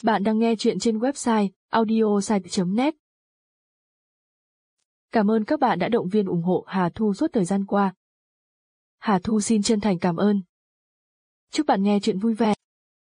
Bạn đang nghe chuyện trên website audiosite.net. Cảm ơn các bạn đã động viên ủng hộ Hà Thu suốt thời gian qua. Hà Thu xin chân thành cảm ơn. Chúc bạn nghe chuyện vui vẻ.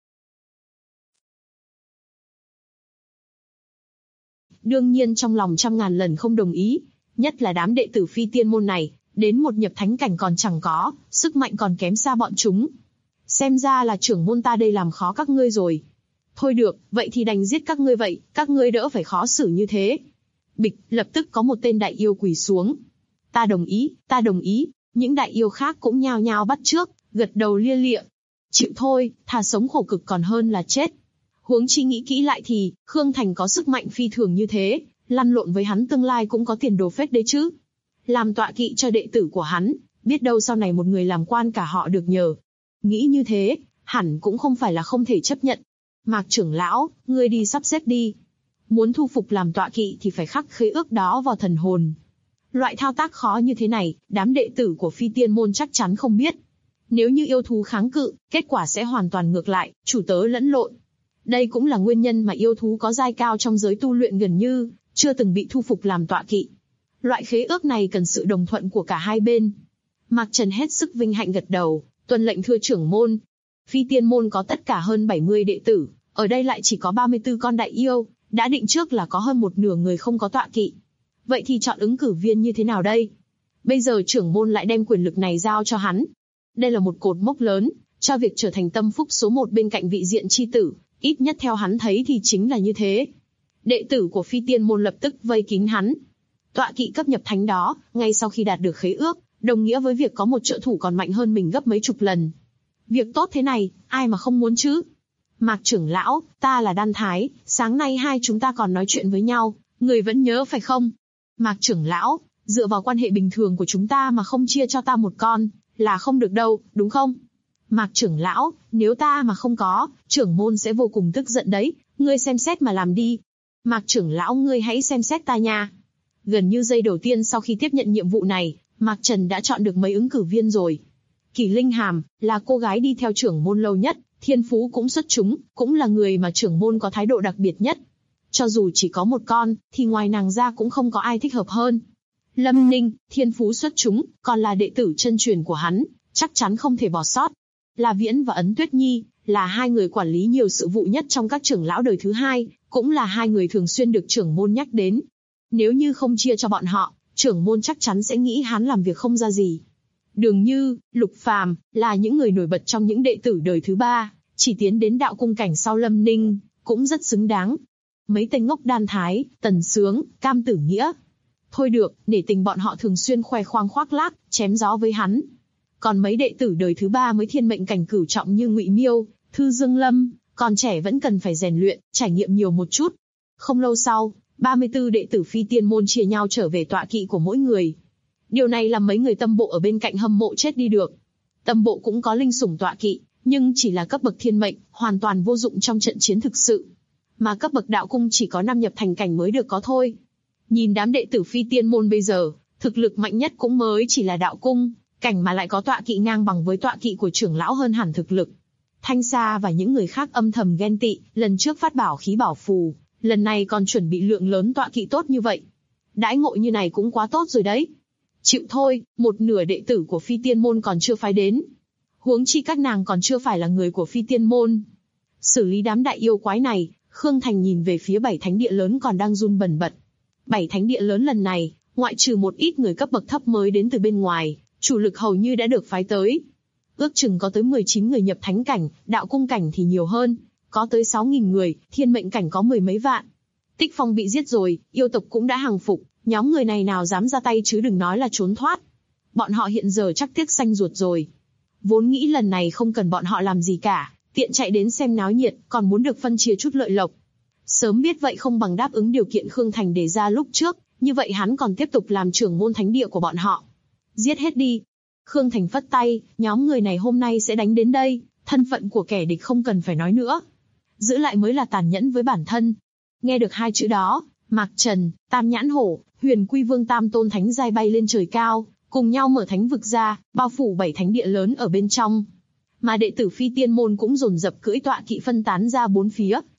Đương nhiên trong lòng trăm ngàn lần không đồng ý, nhất là đám đệ tử phi tiên môn này, đến một nhập thánh cảnh còn chẳng có, sức mạnh còn kém xa bọn chúng. Xem ra là trưởng môn ta đây làm khó các ngươi rồi. Thôi được, vậy thì đành giết các ngươi vậy, các ngươi đỡ phải khó xử như thế. Bịch, lập tức có một tên đại yêu quỳ xuống. Ta đồng ý, những đại yêu khác cũng nhao nhao bắt chước, gật đầu lia lịa. Chịu thôi, thà sống khổ cực còn hơn là chết. Huống chi nghĩ kỹ lại thì, Khương Thành có sức mạnh phi thường như thế, lăn lộn với hắn tương lai cũng có tiền đồ phết đấy chứ. Làm tọa kỵ cho đệ tử của hắn, biết đâu sau này một người làm quan cả họ được nhờ. Nghĩ như thế, hẳn cũng không phải là không thể chấp nhận. Mạc trưởng lão, ngươi đi sắp xếp đi. Muốn thu phục làm tọa kỵ thì phải khắc khế ước đó vào thần hồn. Loại thao tác khó như thế này, đám đệ tử của phi tiên môn chắc chắn không biết. Nếu như yêu thú kháng cự, kết quả sẽ hoàn toàn ngược lại, chủ tớ lẫn lộn. Đây cũng là nguyên nhân mà yêu thú có giai cao trong giới tu luyện gần như chưa từng bị thu phục làm tọa kỵ. Loại khế ước này cần sự đồng thuận của cả hai bên. Mạc Trần hết sức vinh hạnh gật đầu, tuân lệnh thưa trưởng môn. Phi tiên môn có tất cả hơn 70 đệ tử, ở đây lại chỉ có 34 con đại yêu, đã định trước là có hơn một nửa người không có tọa kỵ. Vậy thì chọn ứng cử viên như thế nào đây? Bây giờ trưởng môn lại đem quyền lực này giao cho hắn. Đây là một cột mốc lớn, cho việc trở thành tâm phúc số 1 bên cạnh vị diện chi tử, ít nhất theo hắn thấy thì chính là như thế. Đệ tử của phi tiên môn lập tức vây kín hắn. Tọa kỵ cấp nhập thánh đó, ngay sau khi đạt được khế ước, đồng nghĩa với việc có một trợ thủ còn mạnh hơn mình gấp mấy chục lần. Việc tốt thế này, ai mà không muốn chứ? Mạc trưởng lão, ta là Đan Thái, sáng nay hai chúng ta còn nói chuyện với nhau, người vẫn nhớ phải không? Mạc trưởng lão, dựa vào quan hệ bình thường của chúng ta mà không chia cho ta một con, là không được đâu, đúng không? Mạc trưởng lão, nếu ta mà không có, trưởng môn sẽ vô cùng tức giận đấy, ngươi xem xét mà làm đi. Mạc trưởng lão ngươi hãy xem xét ta nha. Gần như giây đầu tiên sau khi tiếp nhận nhiệm vụ này, Mạc Trần đã chọn được mấy ứng cử viên rồi. Kỳ Linh Hàm, là cô gái đi theo trưởng môn lâu nhất, thiên phú cũng xuất chúng, cũng là người mà trưởng môn có thái độ đặc biệt nhất. Cho dù chỉ có một con, thì ngoài nàng ra cũng không có ai thích hợp hơn. Lâm Ninh, thiên phú xuất chúng, còn là đệ tử chân truyền của hắn, chắc chắn không thể bỏ sót. La Viễn và Ấn Tuyết Nhi, là hai người quản lý nhiều sự vụ nhất trong các trưởng lão đời thứ hai, cũng là hai người thường xuyên được trưởng môn nhắc đến. Nếu như không chia cho bọn họ, trưởng môn chắc chắn sẽ nghĩ hắn làm việc không ra gì. Đường Như, Lục Phàm, là những người nổi bật trong những đệ tử đời thứ ba, chỉ tiến đến đạo cung cảnh sau Lâm Ninh, cũng rất xứng đáng. Mấy tên ngốc Đan Thái, Tần Sướng, Cam Tử Nghĩa. Thôi được, nể tình bọn họ thường xuyên khoe khoang khoác lác, chém gió với hắn. Còn mấy đệ tử đời thứ ba mới thiên mệnh cảnh cửu trọng như Ngụy Miêu, Thư Dương Lâm, còn trẻ vẫn cần phải rèn luyện, trải nghiệm nhiều một chút. Không lâu sau, 34 đệ tử phi tiên môn chia nhau trở về tọa kỵ của mỗi người. Điều này làm mấy người tâm bộ ở bên cạnh hâm mộ chết đi được. Tâm bộ cũng có linh sủng tọa kỵ, nhưng chỉ là cấp bậc thiên mệnh, hoàn toàn vô dụng trong trận chiến thực sự. Mà cấp bậc đạo cung chỉ có 5 nhập thành cảnh mới được có thôi. Nhìn đám đệ tử phi tiên môn bây giờ, thực lực mạnh nhất cũng mới chỉ là đạo cung, cảnh mà lại có tọa kỵ ngang bằng với tọa kỵ của trưởng lão hơn hẳn thực lực. Thanh Sa và những người khác âm thầm ghen tị, lần trước phát bảo khí bảo phù, lần này còn chuẩn bị lượng lớn tọa kỵ tốt như vậy. Đãi ngộ như này cũng quá tốt rồi đấy. Chịu thôi, một nửa đệ tử của phi tiên môn còn chưa phái đến. Huống chi các nàng còn chưa phải là người của phi tiên môn. Xử lý đám đại yêu quái này, Khương Thành nhìn về phía 7 thánh địa lớn còn đang run bần bật. 7 thánh địa lớn lần này, ngoại trừ một ít người cấp bậc thấp mới đến từ bên ngoài, chủ lực hầu như đã được phái tới. Ước chừng có tới 19 người nhập thánh cảnh, đạo cung cảnh thì nhiều hơn, có tới 6.000 người, thiên mệnh cảnh có 10 mấy vạn. Tích Phong bị giết rồi, yêu tộc cũng đã hàng phục, nhóm người này nào dám ra tay chứ đừng nói là trốn thoát. Bọn họ hiện giờ chắc tiếc xanh ruột rồi. Vốn nghĩ lần này không cần bọn họ làm gì cả, tiện chạy đến xem náo nhiệt, còn muốn được phân chia chút lợi lộc. Sớm biết vậy không bằng đáp ứng điều kiện Khương Thành đề ra lúc trước, như vậy hắn còn tiếp tục làm trưởng môn thánh địa của bọn họ. Giết hết đi. Khương Thành phất tay, nhóm người này hôm nay sẽ đánh đến đây, thân phận của kẻ địch không cần phải nói nữa. Giữ lại mới là tàn nhẫn với bản thân. Nghe được hai chữ đó, Mạc Trần, Tam Nhãn Hổ, Huyền Quy Vương Tam Tôn Thánh giai bay lên trời cao, cùng nhau mở thánh vực ra, bao phủ 7 thánh địa lớn ở bên trong. Mà đệ tử phi tiên môn cũng dồn dập cưỡi tọa kỵ phân tán ra bốn phía,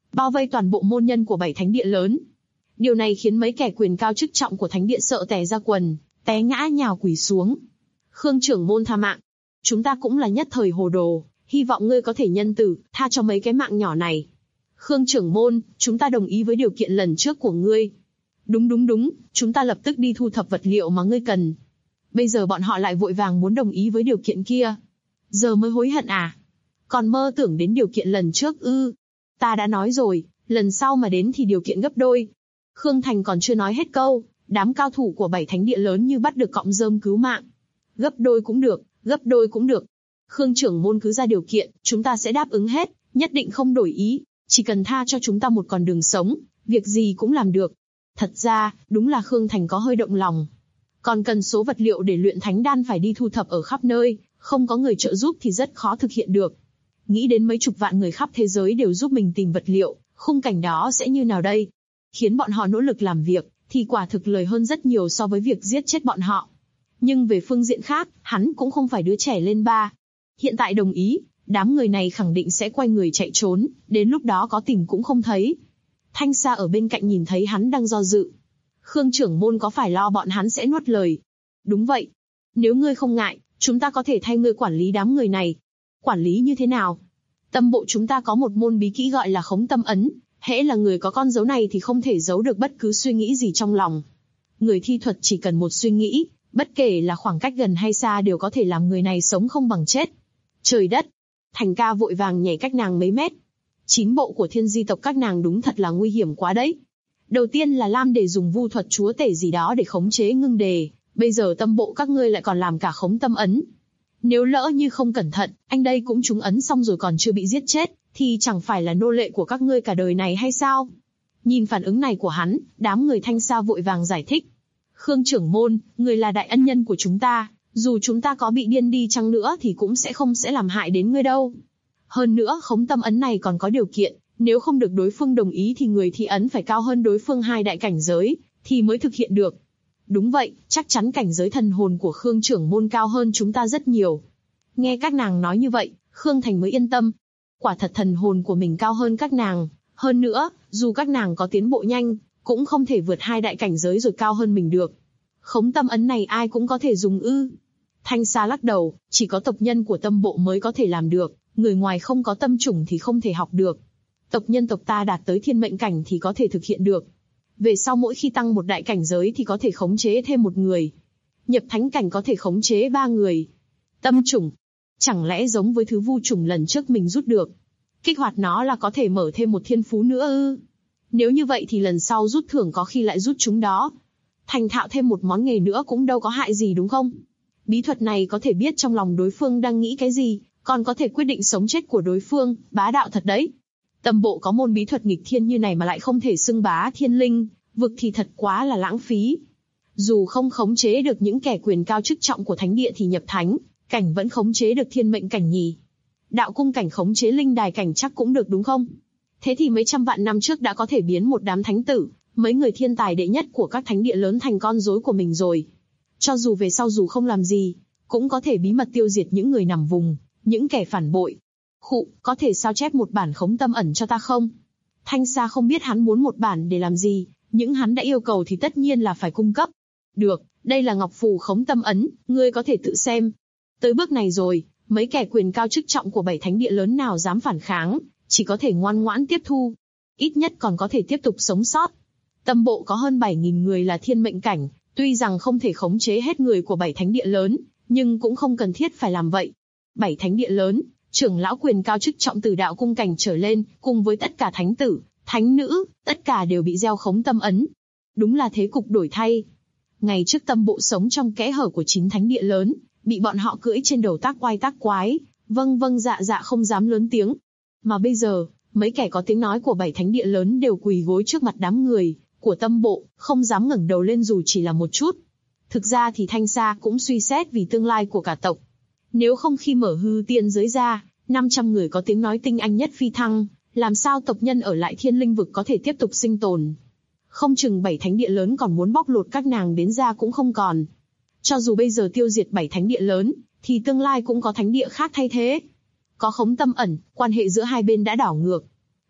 bao vây toàn bộ môn nhân của 7 thánh địa lớn. Điều này khiến mấy kẻ quyền cao chức trọng của thánh địa sợ tè ra quần, té ngã nhào quỳ xuống. Khương trưởng môn tha mạng. Chúng ta cũng là nhất thời hồ đồ, hy vọng ngươi có thể nhân từ, tha cho mấy cái mạng nhỏ này. Khương trưởng môn, chúng ta đồng ý với điều kiện lần trước của ngươi. Đúng, chúng ta lập tức đi thu thập vật liệu mà ngươi cần. Bây giờ bọn họ lại vội vàng muốn đồng ý với điều kiện kia. Giờ mới hối hận à? Còn mơ tưởng đến điều kiện lần trước ư? Ta đã nói rồi, lần sau mà đến thì điều kiện gấp đôi. Khương Thành còn chưa nói hết câu, đám cao thủ của 7 thánh địa lớn như bắt được cọng rơm cứu mạng. Gấp đôi cũng được, gấp đôi cũng được. Khương trưởng môn cứ ra điều kiện, chúng ta sẽ đáp ứng hết, nhất định không đổi ý, chỉ cần tha cho chúng ta một con đường sống, việc gì cũng làm được. Thật ra, đúng là Khương Thành có hơi động lòng. Còn cần số vật liệu để luyện thánh đan phải đi thu thập ở khắp nơi, không có người trợ giúp thì rất khó thực hiện được. Nghĩ đến mấy chục vạn người khắp thế giới đều giúp mình tìm vật liệu, khung cảnh đó sẽ như nào đây? Khiến bọn họ nỗ lực làm việc, thì quả thực lời hơn rất nhiều so với việc giết chết bọn họ. Nhưng về phương diện khác, hắn cũng không phải đứa trẻ lên ba. Hiện tại đồng ý, đám người này khẳng định sẽ quay người chạy trốn, đến lúc đó có tìm cũng không thấy. Thanh Sa ở bên cạnh nhìn thấy hắn đang do dự. Khương trưởng môn có phải lo bọn hắn sẽ nuốt lời? Đúng vậy. Nếu ngươi không ngại, chúng ta có thể thay ngươi quản lý đám người này. Quản lý như thế nào? Tâm bộ chúng ta có một môn bí kỹ gọi là khống tâm ấn. Hễ là người có con dấu này thì không thể giấu được bất cứ suy nghĩ gì trong lòng. Người thi thuật chỉ cần một suy nghĩ, bất kể là khoảng cách gần hay xa đều có thể làm người này sống không bằng chết. Trời đất! Thành ca vội vàng nhảy cách nàng mấy mét. 9 bộ của thiên di tộc các nàng đúng thật là nguy hiểm quá đấy. Đầu tiên là Lam Đề dùng vu thuật chúa tể gì đó để khống chế Ngưng Đề, bây giờ tâm bộ các ngươi lại còn làm cả khống tâm ấn. Nếu lỡ như không cẩn thận, anh đây cũng trúng ấn xong rồi còn chưa bị giết chết, thì chẳng phải là nô lệ của các ngươi cả đời này hay sao? Nhìn phản ứng này của hắn, đám người Thanh Sa vội vàng giải thích. Khương trưởng môn, người là đại ân nhân của chúng ta, dù chúng ta có bị điên đi chăng nữa thì cũng sẽ làm hại đến ngươi đâu. Hơn nữa khống tâm ấn này còn có điều kiện, nếu không được đối phương đồng ý thì người thi ấn phải cao hơn đối phương 2 đại cảnh giới, thì mới thực hiện được. Đúng vậy, chắc chắn cảnh giới thần hồn của Khương trưởng môn cao hơn chúng ta rất nhiều. Nghe các nàng nói như vậy, Khương Thành mới yên tâm. Quả thật thần hồn của mình cao hơn các nàng, hơn nữa, dù các nàng có tiến bộ nhanh, cũng không thể vượt 2 đại cảnh giới rồi cao hơn mình được. Khống tâm ấn này ai cũng có thể dùng ư? Thanh Sa lắc đầu, chỉ có tộc nhân của tâm bộ mới có thể làm được, người ngoài không có tâm chủng thì không thể học được. Tộc nhân tộc ta đạt tới thiên mệnh cảnh thì có thể thực hiện được. Về sau mỗi khi tăng một đại cảnh giới thì có thể khống chế thêm một người. Nhập thánh cảnh có thể khống chế 3 người. Tâm chủng, chẳng lẽ giống với thứ vu chủng lần trước mình rút được? Kích hoạt nó là có thể mở thêm một thiên phú nữa ư? Nếu như vậy thì lần sau rút thưởng có khi lại rút chúng đó. Thành thạo thêm một món nghề nữa cũng đâu có hại gì đúng không? Bí thuật này có thể biết trong lòng đối phương đang nghĩ cái gì, còn có thể quyết định sống chết của đối phương, bá đạo thật đấy. Tâm bộ có môn bí thuật nghịch thiên như này mà lại không thể xưng bá thiên linh, vực thì thật quá là lãng phí. Dù không khống chế được những kẻ quyền cao chức trọng của thánh địa thì nhập thánh cảnh vẫn khống chế được thiên mệnh cảnh nhỉ. Đạo cung cảnh khống chế linh đài cảnh chắc cũng được đúng không? Thế thì mấy trăm vạn năm trước đã có thể biến một đám thánh tử, mấy người thiên tài đệ nhất của các thánh địa lớn thành con rối của mình rồi. Cho dù về sau dù không làm gì, cũng có thể bí mật tiêu diệt những người nằm vùng, những kẻ phản bội. Khụ, có thể sao chép một bản khống tâm ẩn cho ta không? Thanh Sa không biết hắn muốn một bản để làm gì, nhưng hắn đã yêu cầu thì tất nhiên là phải cung cấp. Được, đây là ngọc phù khống tâm ấn, ngươi có thể tự xem. Tới bước này rồi, mấy kẻ quyền cao chức trọng của 7 thánh địa lớn nào dám phản kháng, chỉ có thể ngoan ngoãn tiếp thu. Ít nhất còn có thể tiếp tục sống sót. Tâm bộ có hơn 7.000 người là thiên mệnh cảnh, tuy rằng không thể khống chế hết người của 7 thánh địa lớn, nhưng cũng không cần thiết phải làm vậy. 7 thánh địa lớn, trưởng lão quyền cao chức trọng từ đạo cung cảnh trở lên, cùng với tất cả thánh tử, thánh nữ, tất cả đều bị gieo khống tâm ấn. Đúng là thế cục đổi thay. Ngày trước tâm bộ sống trong kẽ hở của 9 thánh địa lớn, bị bọn họ cưỡi trên đầu tác oai tác quái, vâng dạ dạ không dám lớn tiếng. Mà bây giờ, mấy kẻ có tiếng nói của 7 thánh địa lớn đều quỳ gối trước mặt đám người của tâm bộ, không dám ngẩng đầu lên dù chỉ là một chút. Thực ra thì Thanh Sa cũng suy xét vì tương lai của cả tộc. Nếu không khi mở hư tiên giới ra, 500 người có tiếng nói tinh anh nhất phi thăng, làm sao tộc nhân ở lại thiên linh vực có thể tiếp tục sinh tồn? Không chừng 7 thánh địa lớn còn muốn bóc lột các nàng đến ra cũng không còn. Cho dù bây giờ tiêu diệt 7 thánh địa lớn, thì tương lai cũng có thánh địa khác thay thế. Có khống tâm ẩn, quan hệ giữa hai bên đã đảo ngược.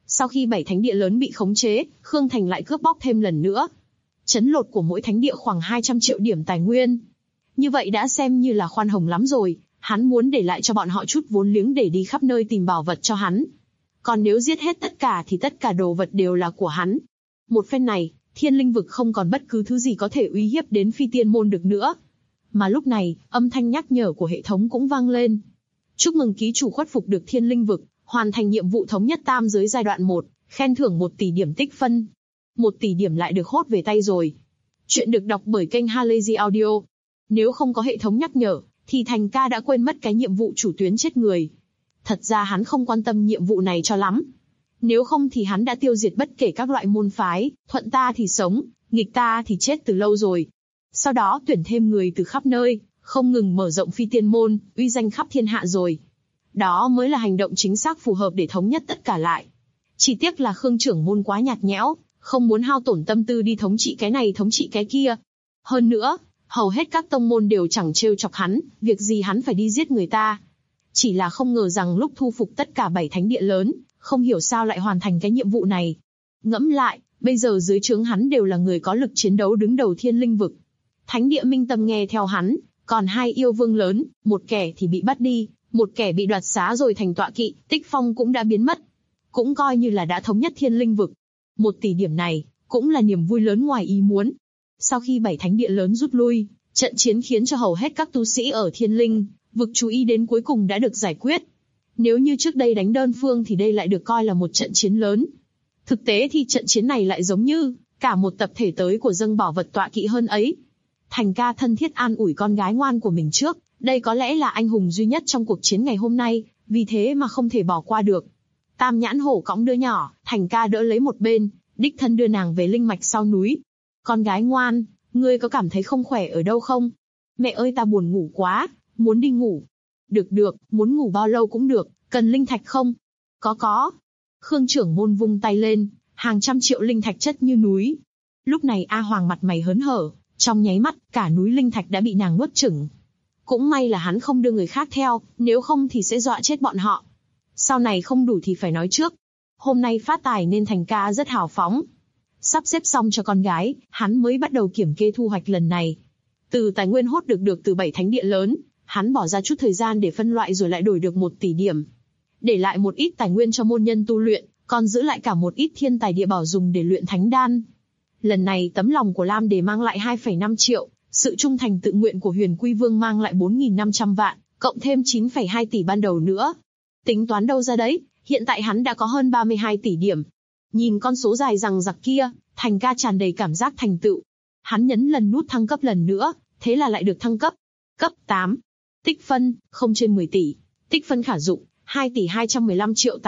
Sau khi 7 thánh địa lớn bị khống chế, Khương Thành lại cướp bóc thêm lần nữa. Trấn lột của mỗi thánh địa khoảng 200 triệu điểm tài nguyên. Như vậy đã xem như là khoan hồng lắm rồi, hắn muốn để lại cho bọn họ chút vốn liếng để đi khắp nơi tìm bảo vật cho hắn. Còn nếu giết hết tất cả thì tất cả đồ vật đều là của hắn. Một phen này, Thiên Linh vực không còn bất cứ thứ gì có thể uy hiếp đến Phi Tiên môn được nữa. Mà lúc này, âm thanh nhắc nhở của hệ thống cũng vang lên. Chúc mừng ký chủ khuất phục được Thiên Linh vực, hoàn thành nhiệm vụ thống nhất tam giới giai đoạn 1, khen thưởng 1 tỷ điểm tích phân. 1 tỷ điểm lại được hốt về tay rồi. Chuyện được đọc bởi kênh Halazy Audio. Nếu không có hệ thống nhắc nhở, thì Thành ca đã quên mất cái nhiệm vụ chủ tuyến chết người. Thật ra hắn không quan tâm nhiệm vụ này cho lắm. Nếu không thì hắn đã tiêu diệt bất kể các loại môn phái, thuận ta thì sống, nghịch ta thì chết từ lâu rồi. Sau đó tuyển thêm người từ khắp nơi, không ngừng mở rộng Phi Tiên môn, uy danh khắp thiên hạ rồi. Đó mới là hành động chính xác phù hợp để thống nhất tất cả lại. Chỉ tiếc là Khương trưởng môn quá nhạt nhẽo, không muốn hao tổn tâm tư đi thống trị cái này thống trị cái kia. Hơn nữa, hầu hết các tông môn đều chẳng trêu chọc hắn, việc gì hắn phải đi giết người ta. Chỉ là không ngờ rằng lúc thu phục tất cả 7 thánh địa lớn, không hiểu sao lại hoàn thành cái nhiệm vụ này. Ngẫm lại, bây giờ dưới trướng hắn đều là người có lực chiến đấu đứng đầu Thiên Linh vực. Thánh địa Minh Tâm nghe theo hắn, còn 2 yêu vương lớn, một kẻ thì bị bắt đi, một kẻ bị đoạt xá rồi thành tọa kỵ, Tích Phong cũng đã biến mất. Cũng coi như là đã thống nhất Thiên Linh vực. 1 tỷ điểm này, cũng là niềm vui lớn ngoài ý muốn. Sau khi 7 thánh địa lớn rút lui, trận chiến khiến cho hầu hết các tu sĩ ở Thiên Linh vực chú ý đến cuối cùng đã được giải quyết. Nếu như trước đây đánh đơn phương thì đây lại được coi là một trận chiến lớn. Thực tế thì trận chiến này lại giống như cả một tập thể tới của dâng bảo vật tọa kỵ hơn ấy. Thành ca thân thiết an ủi con gái ngoan của mình trước, đây có lẽ là anh hùng duy nhất trong cuộc chiến ngày hôm nay, vì thế mà không thể bỏ qua được. Tam nhãn hổ cõng đứa nhỏ, Thành ca đỡ lấy một bên, đích thân đưa nàng về linh mạch sau núi. Con gái ngoan, ngươi có cảm thấy không khỏe ở đâu không? Mẹ ơi ta buồn ngủ quá, muốn đi ngủ. Được, muốn ngủ bao lâu cũng được, cần linh thạch không? Có. Khương trưởng môn vung tay lên, hàng trăm triệu linh thạch chất như núi. Lúc này A Hoàng mặt mày hớn hở, trong nháy mắt, cả núi linh thạch đã bị nàng nuốt chửng. Cũng may là hắn không đưa người khác theo, nếu không thì sẽ dọa chết bọn họ. Sau này không đủ thì phải nói trước. Hôm nay phát tài nên Thành ca rất hào phóng. Sắp xếp xong cho con gái, hắn mới bắt đầu kiểm kê thu hoạch lần này. Từ tài nguyên hốt được từ 7 thánh địa lớn, hắn bỏ ra chút thời gian để phân loại rồi lại đổi được 1 tỷ điểm. Để lại một ít tài nguyên cho môn nhân tu luyện, còn giữ lại cả một ít thiên tài địa bảo dùng để luyện thánh đan. Lần này tấm lòng của Lam Đề mang lại 2,5 triệu, sự trung thành tự nguyện của Huyền Quy Vương mang lại 4.500 vạn, cộng thêm 9,2 tỷ ban đầu nữa. Tính toán đâu ra đấy, hiện tại hắn đã có hơn 32 tỷ điểm. Nhìn con số dài dằng dặc kia, Thành ca tràn đầy cảm giác thành tựu. Hắn nhấn lần nút thăng cấp lần nữa, thế là lại được thăng cấp. Cấp 8. Tích phân, không trên 10 tỷ. Tích phân khả dụng, 2 tỷ 215 triệu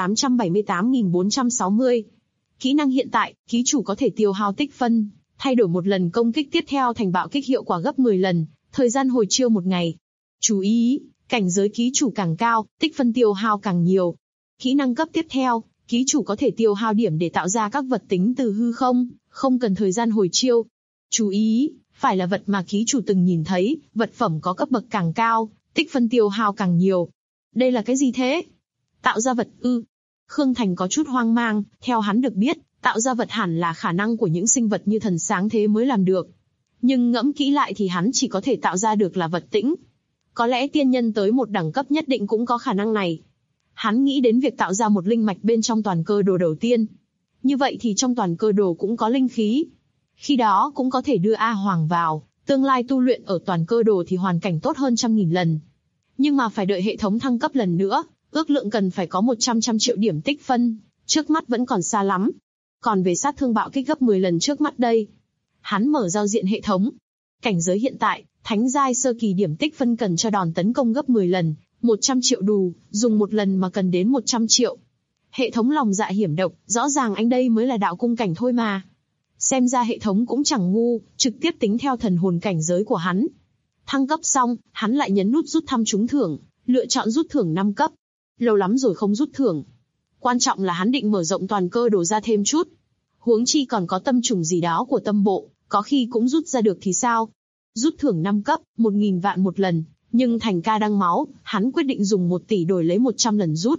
878.460. Kỹ năng hiện tại, ký chủ có thể tiêu hao tích phân, thay đổi một lần công kích tiếp theo thành bạo kích hiệu quả gấp 10 lần, thời gian hồi chiêu 1 ngày. Chú ý, cảnh giới ký chủ càng cao, tích phân tiêu hao càng nhiều. Kỹ năng cấp tiếp theo, ký chủ có thể tiêu hao điểm để tạo ra các vật tính từ hư không, không cần thời gian hồi chiêu. Chú ý, phải là vật mà ký chủ từng nhìn thấy, vật phẩm có cấp bậc càng cao, tích phân tiêu hao càng nhiều. Đây là cái gì thế? Tạo ra vật ư? Khương Thành có chút hoang mang, theo hắn được biết, tạo ra vật hẳn là khả năng của những sinh vật như thần sáng thế mới làm được. Nhưng ngẫm kỹ lại thì hắn chỉ có thể tạo ra được là vật tĩnh. Có lẽ tiên nhân tới một đẳng cấp nhất định cũng có khả năng này. Hắn nghĩ đến việc tạo ra một linh mạch bên trong toàn cơ đồ đầu tiên. Như vậy thì trong toàn cơ đồ cũng có linh khí. Khi đó cũng có thể đưa A Hoàng vào, tương lai tu luyện ở toàn cơ đồ thì hoàn cảnh tốt hơn 100.000 lần. Nhưng mà phải đợi hệ thống thăng cấp lần nữa, ước lượng cần phải có 100 triệu điểm tích phân, trước mắt vẫn còn xa lắm. Còn về sát thương bạo kích gấp 10 lần trước mắt đây. Hắn mở giao diện hệ thống. Cảnh giới hiện tại, thánh giai sơ kỳ điểm tích phân cần cho đòn tấn công gấp 10 lần, 100 triệu đủ, dùng một lần mà cần đến 100 triệu. Hệ thống lòng dạ hiểm độc, rõ ràng anh đây mới là đạo cung cảnh thôi mà. Xem ra hệ thống cũng chẳng ngu, trực tiếp tính theo thần hồn cảnh giới của hắn. Thăng cấp xong, hắn lại nhấn nút rút thăm trúng thưởng, lựa chọn rút thưởng 5 cấp. Lâu lắm rồi không rút thưởng. Quan trọng là hắn định mở rộng toàn cơ đồ ra thêm chút. Huống chi còn có tâm trùng gì đó của tâm bộ, có khi cũng rút ra được thì sao? Rút thưởng 5 cấp, 1.000 vạn một lần, nhưng Thành ca đang máu, hắn quyết định dùng 1 tỷ đổi lấy 100 lần rút.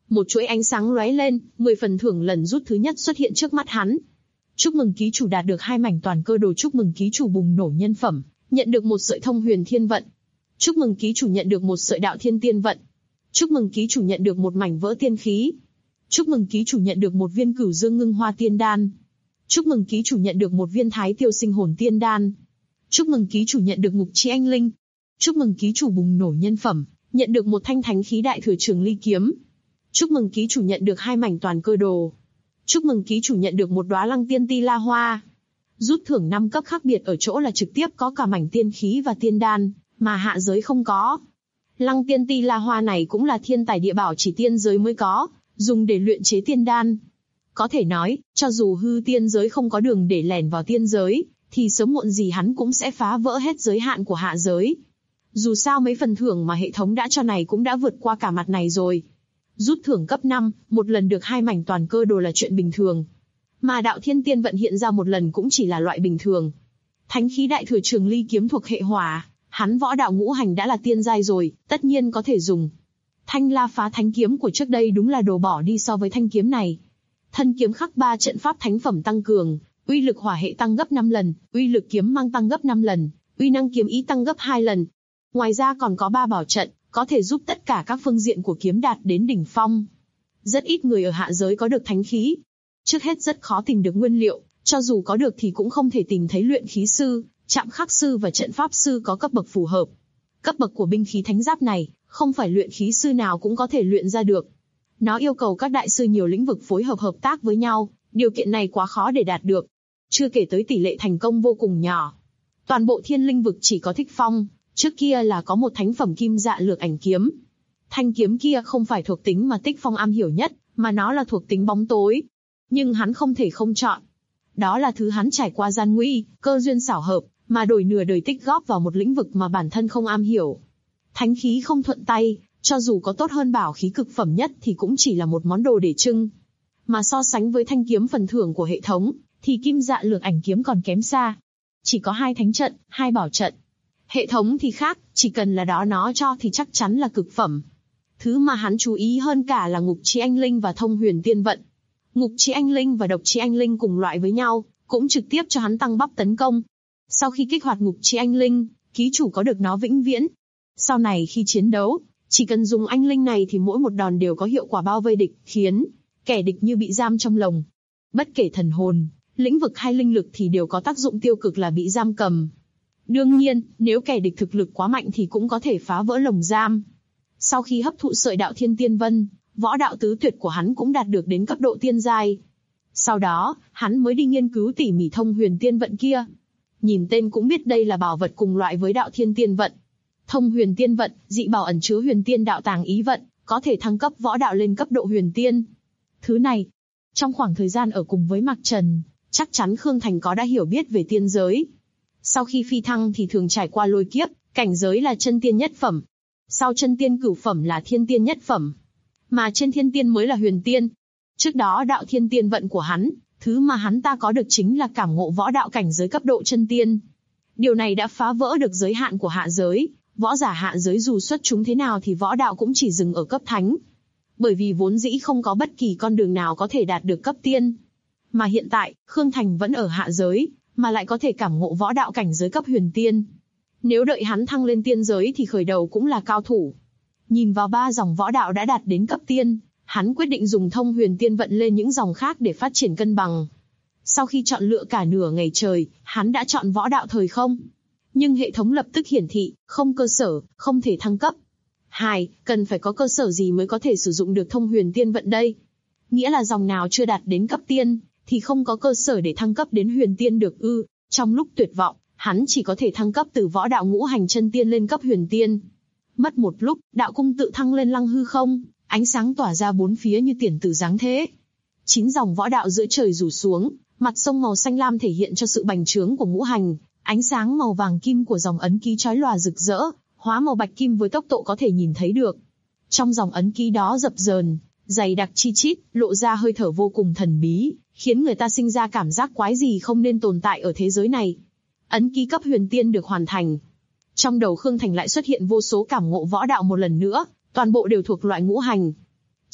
Một chuỗi ánh sáng lóe lên, 10 phần thưởng lần rút thứ nhất xuất hiện trước mắt hắn. Chúc mừng ký chủ đạt được 2 mảnh toàn cơ đồ. Chúc mừng ký chủ bùng nổ nhân phẩm, nhận được một sợi thông huyền thiên vận. Chúc mừng ký chủ nhận được một sợi đạo thiên tiên vận. Chúc mừng ký chủ nhận được một mảnh vỡ tiên khí. Chúc mừng ký chủ nhận được một viên cửu dương ngưng hoa tiên đan. Chúc mừng ký chủ nhận được một viên thái tiêu sinh hồn tiên đan. Chúc mừng ký chủ nhận được ngục chi anh linh. Chúc mừng ký chủ bùng nổ nhân phẩm, nhận được một thanh thánh khí đại thừa trường ly kiếm. Chúc mừng ký chủ nhận được 2 mảnh toàn cơ đồ. Chúc mừng ký chủ nhận được một đóa lăng tiên ti la hoa. Rút thưởng 5 cấp khác biệt ở chỗ là trực tiếp có cả mảnh tiên khí và tiên đan, mà hạ giới không có. Lăng tiên ti la hoa này cũng là thiên tài địa bảo chỉ tiên giới mới có, dùng để luyện chế tiên đan. Có thể nói, cho dù hư tiên giới không có đường để lẻn vào tiên giới, thì sớm muộn gì hắn cũng sẽ phá vỡ hết giới hạn của hạ giới. Dù sao mấy phần thưởng mà hệ thống đã cho này cũng đã vượt qua cả mặt này rồi. Rút thưởng cấp 5, một lần được 2 mảnh toàn cơ đồ là chuyện bình thường. Mà đạo thiên tiên vận hiện ra một lần cũng chỉ là loại bình thường. Thánh khí đại thừa trường ly kiếm thuộc hệ hỏa, hắn võ đạo ngũ hành đã là tiên giai rồi, tất nhiên có thể dùng. Thanh La Phá Thánh kiếm của trước đây đúng là đồ bỏ đi so với thanh kiếm này. Thân kiếm khắc 3 trận pháp thánh phẩm tăng cường, uy lực hỏa hệ tăng gấp 5 lần, uy lực kiếm mang tăng gấp 5 lần, uy năng kiếm ý tăng gấp 2 lần. Ngoài ra còn có 3 bảo trận, có thể giúp tất cả các phương diện của kiếm đạt đến đỉnh phong. Rất ít người ở hạ giới có được thánh khí. Trước hết rất khó tìm được nguyên liệu, cho dù có được thì cũng không thể tìm thấy luyện khí sư, trạm khắc sư và trận pháp sư có cấp bậc phù hợp. Cấp bậc của binh khí thánh giáp này, không phải luyện khí sư nào cũng có thể luyện ra được. Nó yêu cầu các đại sư nhiều lĩnh vực phối hợp hợp tác với nhau, điều kiện này quá khó để đạt được. Chưa kể tới tỷ lệ thành công vô cùng nhỏ. Toàn bộ thiên linh vực chỉ có Thích Phong, trước kia là có một thánh phẩm kim dạ lược ảnh kiếm. Thanh kiếm kia không phải thuộc tính mà Thích Phong am hiểu nhất, mà nó là thuộc tính bóng tối. Nhưng hắn không thể không chọn. Đó là thứ hắn trải qua gian nguy, cơ duyên xảo hợp, mà đổi nửa đời tích góp vào một lĩnh vực mà bản thân không am hiểu. Thánh khí không thuận tay, cho dù có tốt hơn bảo khí cực phẩm nhất thì cũng chỉ là một món đồ để trưng. Mà so sánh với thanh kiếm phần thưởng của hệ thống, thì kim dạ lược ảnh kiếm còn kém xa. Chỉ có 2 thánh trận, 2 bảo trận. Hệ thống thì khác, chỉ cần là đó nó cho thì chắc chắn là cực phẩm. Thứ mà hắn chú ý hơn cả là ngục chi anh linh và thông huyền tiên vận. Ngục chi anh linh và độc chi anh linh cùng loại với nhau, cũng trực tiếp cho hắn tăng bắp tấn công. Sau khi kích hoạt ngục chi anh linh, ký chủ có được nó vĩnh viễn. Sau này khi chiến đấu, chỉ cần dùng anh linh này thì mỗi một đòn đều có hiệu quả bao vây địch, khiến kẻ địch như bị giam trong lồng. Bất kể thần hồn, lĩnh vực hay linh lực thì đều có tác dụng tiêu cực là bị giam cầm. Đương nhiên, nếu kẻ địch thực lực quá mạnh thì cũng có thể phá vỡ lồng giam. Sau khi hấp thụ sợi đạo thiên tiên vân, võ đạo tứ tuyệt của hắn cũng đạt được đến cấp độ tiên giai. Sau đó, hắn mới đi nghiên cứu tỉ mỉ thông huyền tiên vận kia. Nhìn tên cũng biết đây là bảo vật cùng loại với đạo thiên tiên vận. Thông huyền tiên vận, dị bảo ẩn chứa huyền tiên đạo tàng ý vận, có thể thăng cấp võ đạo lên cấp độ huyền tiên. Thứ này, trong khoảng thời gian ở cùng với Mạc Trần, chắc chắn Khương Thành có đã hiểu biết về tiên giới. Sau khi phi thăng thì thường trải qua lôi kiếp, cảnh giới là chân tiên nhất phẩm. Sau chân tiên cửu phẩm là thiên tiên nhất phẩm. Mà trên thiên tiên mới là huyền tiên. Trước đó đạo thiên tiên vận của hắn, thứ mà hắn ta có được chính là cảm ngộ võ đạo cảnh giới cấp độ chân tiên. Điều này đã phá vỡ được giới hạn của hạ giới. Võ giả hạ giới dù xuất chúng thế nào thì võ đạo cũng chỉ dừng ở cấp thánh. Bởi vì vốn dĩ không có bất kỳ con đường nào có thể đạt được cấp tiên. Mà hiện tại, Khương Thành vẫn ở hạ giới, mà lại có thể cảm ngộ võ đạo cảnh giới cấp huyền tiên. Nếu đợi hắn thăng lên tiên giới thì khởi đầu cũng là cao thủ. Nhìn vào 3 dòng võ đạo đã đạt đến cấp tiên, hắn quyết định dùng thông huyền tiên vận lên những dòng khác để phát triển cân bằng. Sau khi chọn lựa cả nửa ngày trời, hắn đã chọn võ đạo thời không. Nhưng hệ thống lập tức hiển thị, không cơ sở, không thể thăng cấp. 2. Cần phải có cơ sở gì mới có thể sử dụng được thông huyền tiên vận đây? Nghĩa là dòng nào chưa đạt đến cấp tiên, thì không có cơ sở để thăng cấp đến huyền tiên được ư. Trong lúc tuyệt vọng, hắn chỉ có thể thăng cấp từ võ đạo ngũ hành chân tiên lên cấp huyền tiên. Mất một lúc, đạo cung tự thăng lên lăng hư không, ánh sáng tỏa ra bốn phía như tiền tử giáng thế. 9 dòng võ đạo giữa trời rủ xuống, mặt sông màu xanh lam thể hiện cho sự bành trướng của ngũ hành. Ánh sáng màu vàng kim của dòng ấn ký chói lòa rực rỡ, hóa màu bạch kim với tốc độ có thể nhìn thấy được. Trong dòng ấn ký đó dập dờn, dày đặc chi chít, lộ ra hơi thở vô cùng thần bí, khiến người ta sinh ra cảm giác quái gì không nên tồn tại ở thế giới này. Ấn ký cấp huyền tiên được hoàn thành. Trong đầu Khương Thành lại xuất hiện vô số cảm ngộ võ đạo một lần nữa, toàn bộ đều thuộc loại ngũ hành.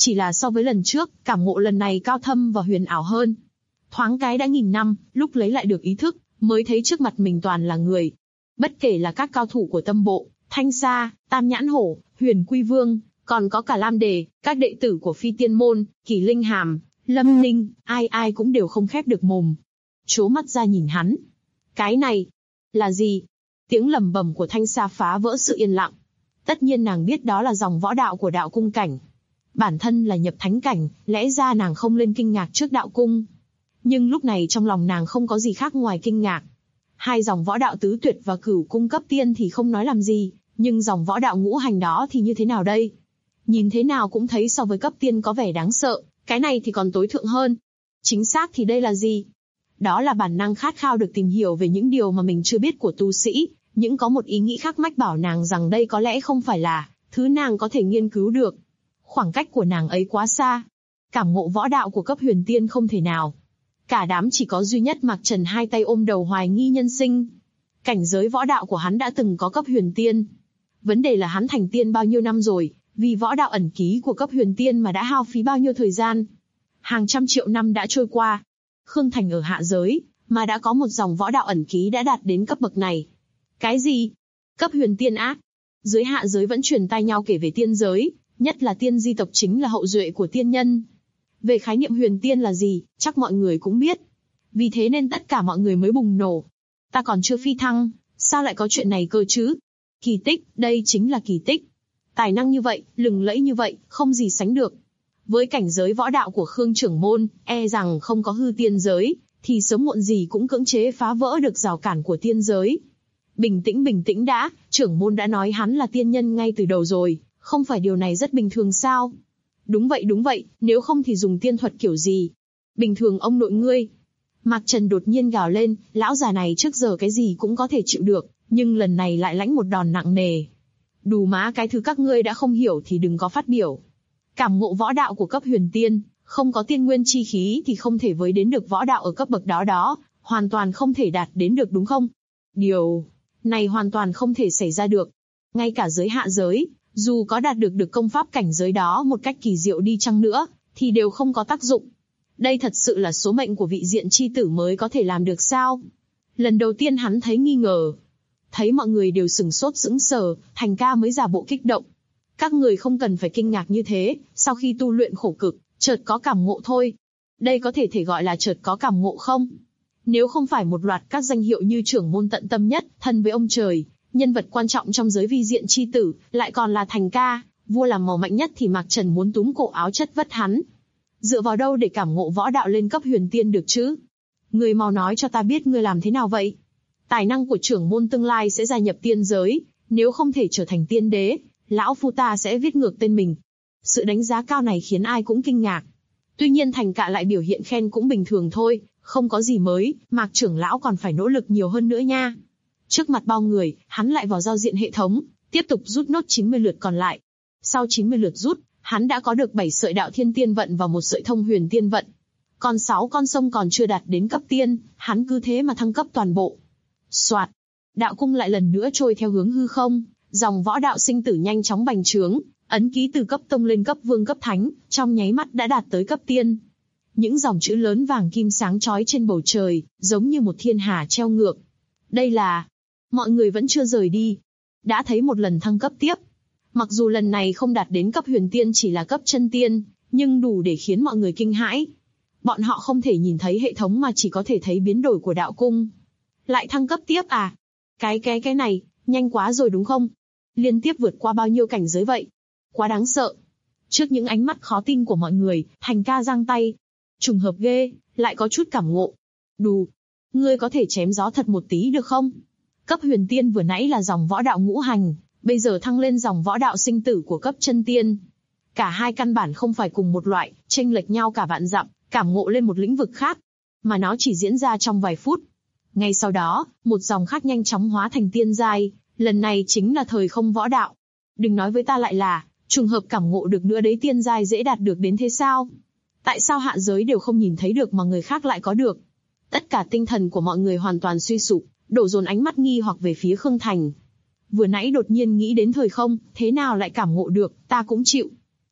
Chỉ là so với lần trước, cảm ngộ lần này cao thâm và huyền ảo hơn. Thoáng cái đã 1000 năm, lúc lấy lại được ý thức, mới thấy trước mặt mình toàn là người. Bất kể là các cao thủ của Tâm Bộ, Thanh Sa, Tam Nhãn Hổ, Huyền Quy Vương, còn có cả Lam Đề, các đệ tử của Phi Tiên Môn, Kỳ Linh Hàm, Lâm Ninh, ai ai cũng đều không khép được mồm. Trố mắt ra nhìn hắn. Cái này, là gì? Tiếng lẩm bẩm của Thanh Sa phá vỡ sự yên lặng. Tất nhiên nàng biết đó là dòng võ đạo của đạo cung cảnh. Bản thân là nhập thánh cảnh, lẽ ra nàng không lên kinh ngạc trước đạo cung. Nhưng lúc này trong lòng nàng không có gì khác ngoài kinh ngạc. Hai dòng võ đạo tứ tuyệt và cửu cung cấp tiên thì không nói làm gì, nhưng dòng võ đạo ngũ hành đó thì như thế nào đây? Nhìn thế nào cũng thấy so với cấp tiên có vẻ đáng sợ, cái này thì còn tối thượng hơn. Chính xác thì đây là gì? Đó là bản năng khát khao được tìm hiểu về những điều mà mình chưa biết của tu sĩ, những có một ý nghĩ khác mách bảo nàng rằng đây có lẽ không phải là thứ nàng có thể nghiên cứu được. Khoảng cách của nàng ấy quá xa. Cảm ngộ võ đạo của cấp huyền tiên không thể nào. Cả đám chỉ có duy nhất Mạc Trần hai tay ôm đầu hoài nghi nhân sinh. Cảnh giới võ đạo của hắn đã từng có cấp huyền tiên. Vấn đề là hắn thành tiên bao nhiêu năm rồi, vì võ đạo ẩn ký của cấp huyền tiên mà đã hao phí bao nhiêu thời gian. Hàng trăm triệu năm đã trôi qua. Khương Thành ở hạ giới, mà đã có một dòng võ đạo ẩn ký đã đạt đến cấp bậc này. Cái gì? Cấp huyền tiên á? Dưới hạ giới vẫn truyền tai nhau kể về tiên giới, nhất là tiên di tộc chính là hậu duệ của tiên nhân. Về khái niệm huyền tiên là gì, chắc mọi người cũng biết. Vì thế nên tất cả mọi người mới bùng nổ. Ta còn chưa phi thăng, sao lại có chuyện này cơ chứ? Kỳ tích, đây chính là kỳ tích. Tài năng như vậy, lừng lẫy như vậy, không gì sánh được. Với cảnh giới võ đạo của Khương trưởng môn, e rằng không có hư tiên giới, thì sớm muộn gì cũng cưỡng chế phá vỡ được rào cản của tiên giới. Bình tĩnh đã, trưởng môn đã nói hắn là tiên nhân ngay từ đầu rồi, không phải điều này rất bình thường sao? Đúng vậy, nếu không thì dùng tiên thuật kiểu gì? Bình thường ông nội ngươi. Mạc Trần đột nhiên gào lên, lão già này trước giờ cái gì cũng có thể chịu được, nhưng lần này lại lãnh một đòn nặng nề. Đù má cái thứ các ngươi đã không hiểu thì đừng có phát biểu. Cảm ngộ võ đạo của cấp huyền tiên, không có tiên nguyên chi khí thì không thể với đến được võ đạo ở cấp bậc đó, hoàn toàn không thể đạt đến được đúng không? Điều này hoàn toàn không thể xảy ra được. Ngay cả giới hạ giới, dù có đạt được công pháp cảnh giới đó một cách kỳ diệu đi chăng nữa, thì đều không có tác dụng. Đây thật sự là số mệnh của vị diện chi tử mới có thể làm được sao? Lần đầu tiên hắn thấy nghi ngờ. Thấy mọi người đều sửng sốt sững sờ, Thành ca mới giả bộ kích động. Các người không cần phải kinh ngạc như thế, sau khi tu luyện khổ cực, chợt có cảm ngộ thôi. Đây có thể gọi là chợt có cảm ngộ không? Nếu không phải một loạt các danh hiệu như trưởng môn tận tâm nhất, thân với ông trời, nhân vật quan trọng trong giới vi diện chi tử, lại còn là Thành ca, vua làm màu mạnh nhất thì Mạc Trần muốn túm cổ áo chất vất hắn. Dựa vào đâu để cảm ngộ võ đạo lên cấp huyền tiên được chứ? Ngươi mau nói cho ta biết ngươi làm thế nào vậy? Tài năng của trưởng môn tương lai sẽ gia nhập tiên giới, nếu không thể trở thành tiên đế, lão phu ta sẽ viết ngược tên mình. Sự đánh giá cao này khiến ai cũng kinh ngạc. Tuy nhiên Thành Cạ lại biểu hiện khen cũng bình thường thôi, không có gì mới, Mạc trưởng lão còn phải nỗ lực nhiều hơn nữa nha. Trước mặt bao người, hắn lại vào giao diện hệ thống, tiếp tục rút nốt 90 lượt còn lại. Sau 90 lượt rút, hắn đã có được 7 sợi đạo thiên tiên vận và 1 sợi thông huyền tiên vận. Còn 6 con sông còn chưa đạt đến cấp tiên, hắn cứ thế mà thăng cấp toàn bộ. Soạt, đạo cung lại lần nữa trôi theo hướng hư không, dòng võ đạo sinh tử nhanh chóng bành trướng, ấn ký từ cấp tông lên cấp vương cấp thánh, trong nháy mắt đã đạt tới cấp tiên. Những dòng chữ lớn vàng kim sáng chói trên bầu trời, giống như một thiên hà treo ngược. Đây là... Mọi người vẫn chưa rời đi. Đã thấy một lần thăng cấp tiếp. Mặc dù lần này không đạt đến cấp huyền tiên chỉ là cấp chân tiên, nhưng đủ để khiến mọi người kinh hãi. Bọn họ không thể nhìn thấy hệ thống mà chỉ có thể thấy biến đổi của đạo cung. Lại thăng cấp tiếp à? Cái này, nhanh quá rồi đúng không? Liên tiếp vượt qua bao nhiêu cảnh giới vậy? Quá đáng sợ. Trước những ánh mắt khó tin của mọi người, Thành ca giang tay. Trùng hợp ghê, lại có chút cảm ngộ. Đù, ngươi có thể chém gió thật một tí được không? Cấp huyền tiên vừa nãy là dòng võ đạo ngũ hành, bây giờ thăng lên dòng võ đạo sinh tử của cấp chân tiên. Cả hai căn bản không phải cùng một loại, chênh lệch nhau cả vạn dặm, cảm ngộ lên một lĩnh vực khác. Mà nó chỉ diễn ra trong vài phút. Ngay sau đó, một dòng khác nhanh chóng hóa thành tiên giai, lần này chính là thời không võ đạo. Đừng nói với ta lại là, trùng hợp cảm ngộ được nữa đấy, tiên giai dễ đạt được đến thế sao? Tại sao hạ giới đều không nhìn thấy được mà người khác lại có được? Tất cả tinh thần của mọi người hoàn toàn suy sụp, đổ dồn ánh mắt nghi hoặc về phía Khương Thành. Vừa nãy đột nhiên nghĩ đến thời không, thế nào lại cảm ngộ được, ta cũng chịu.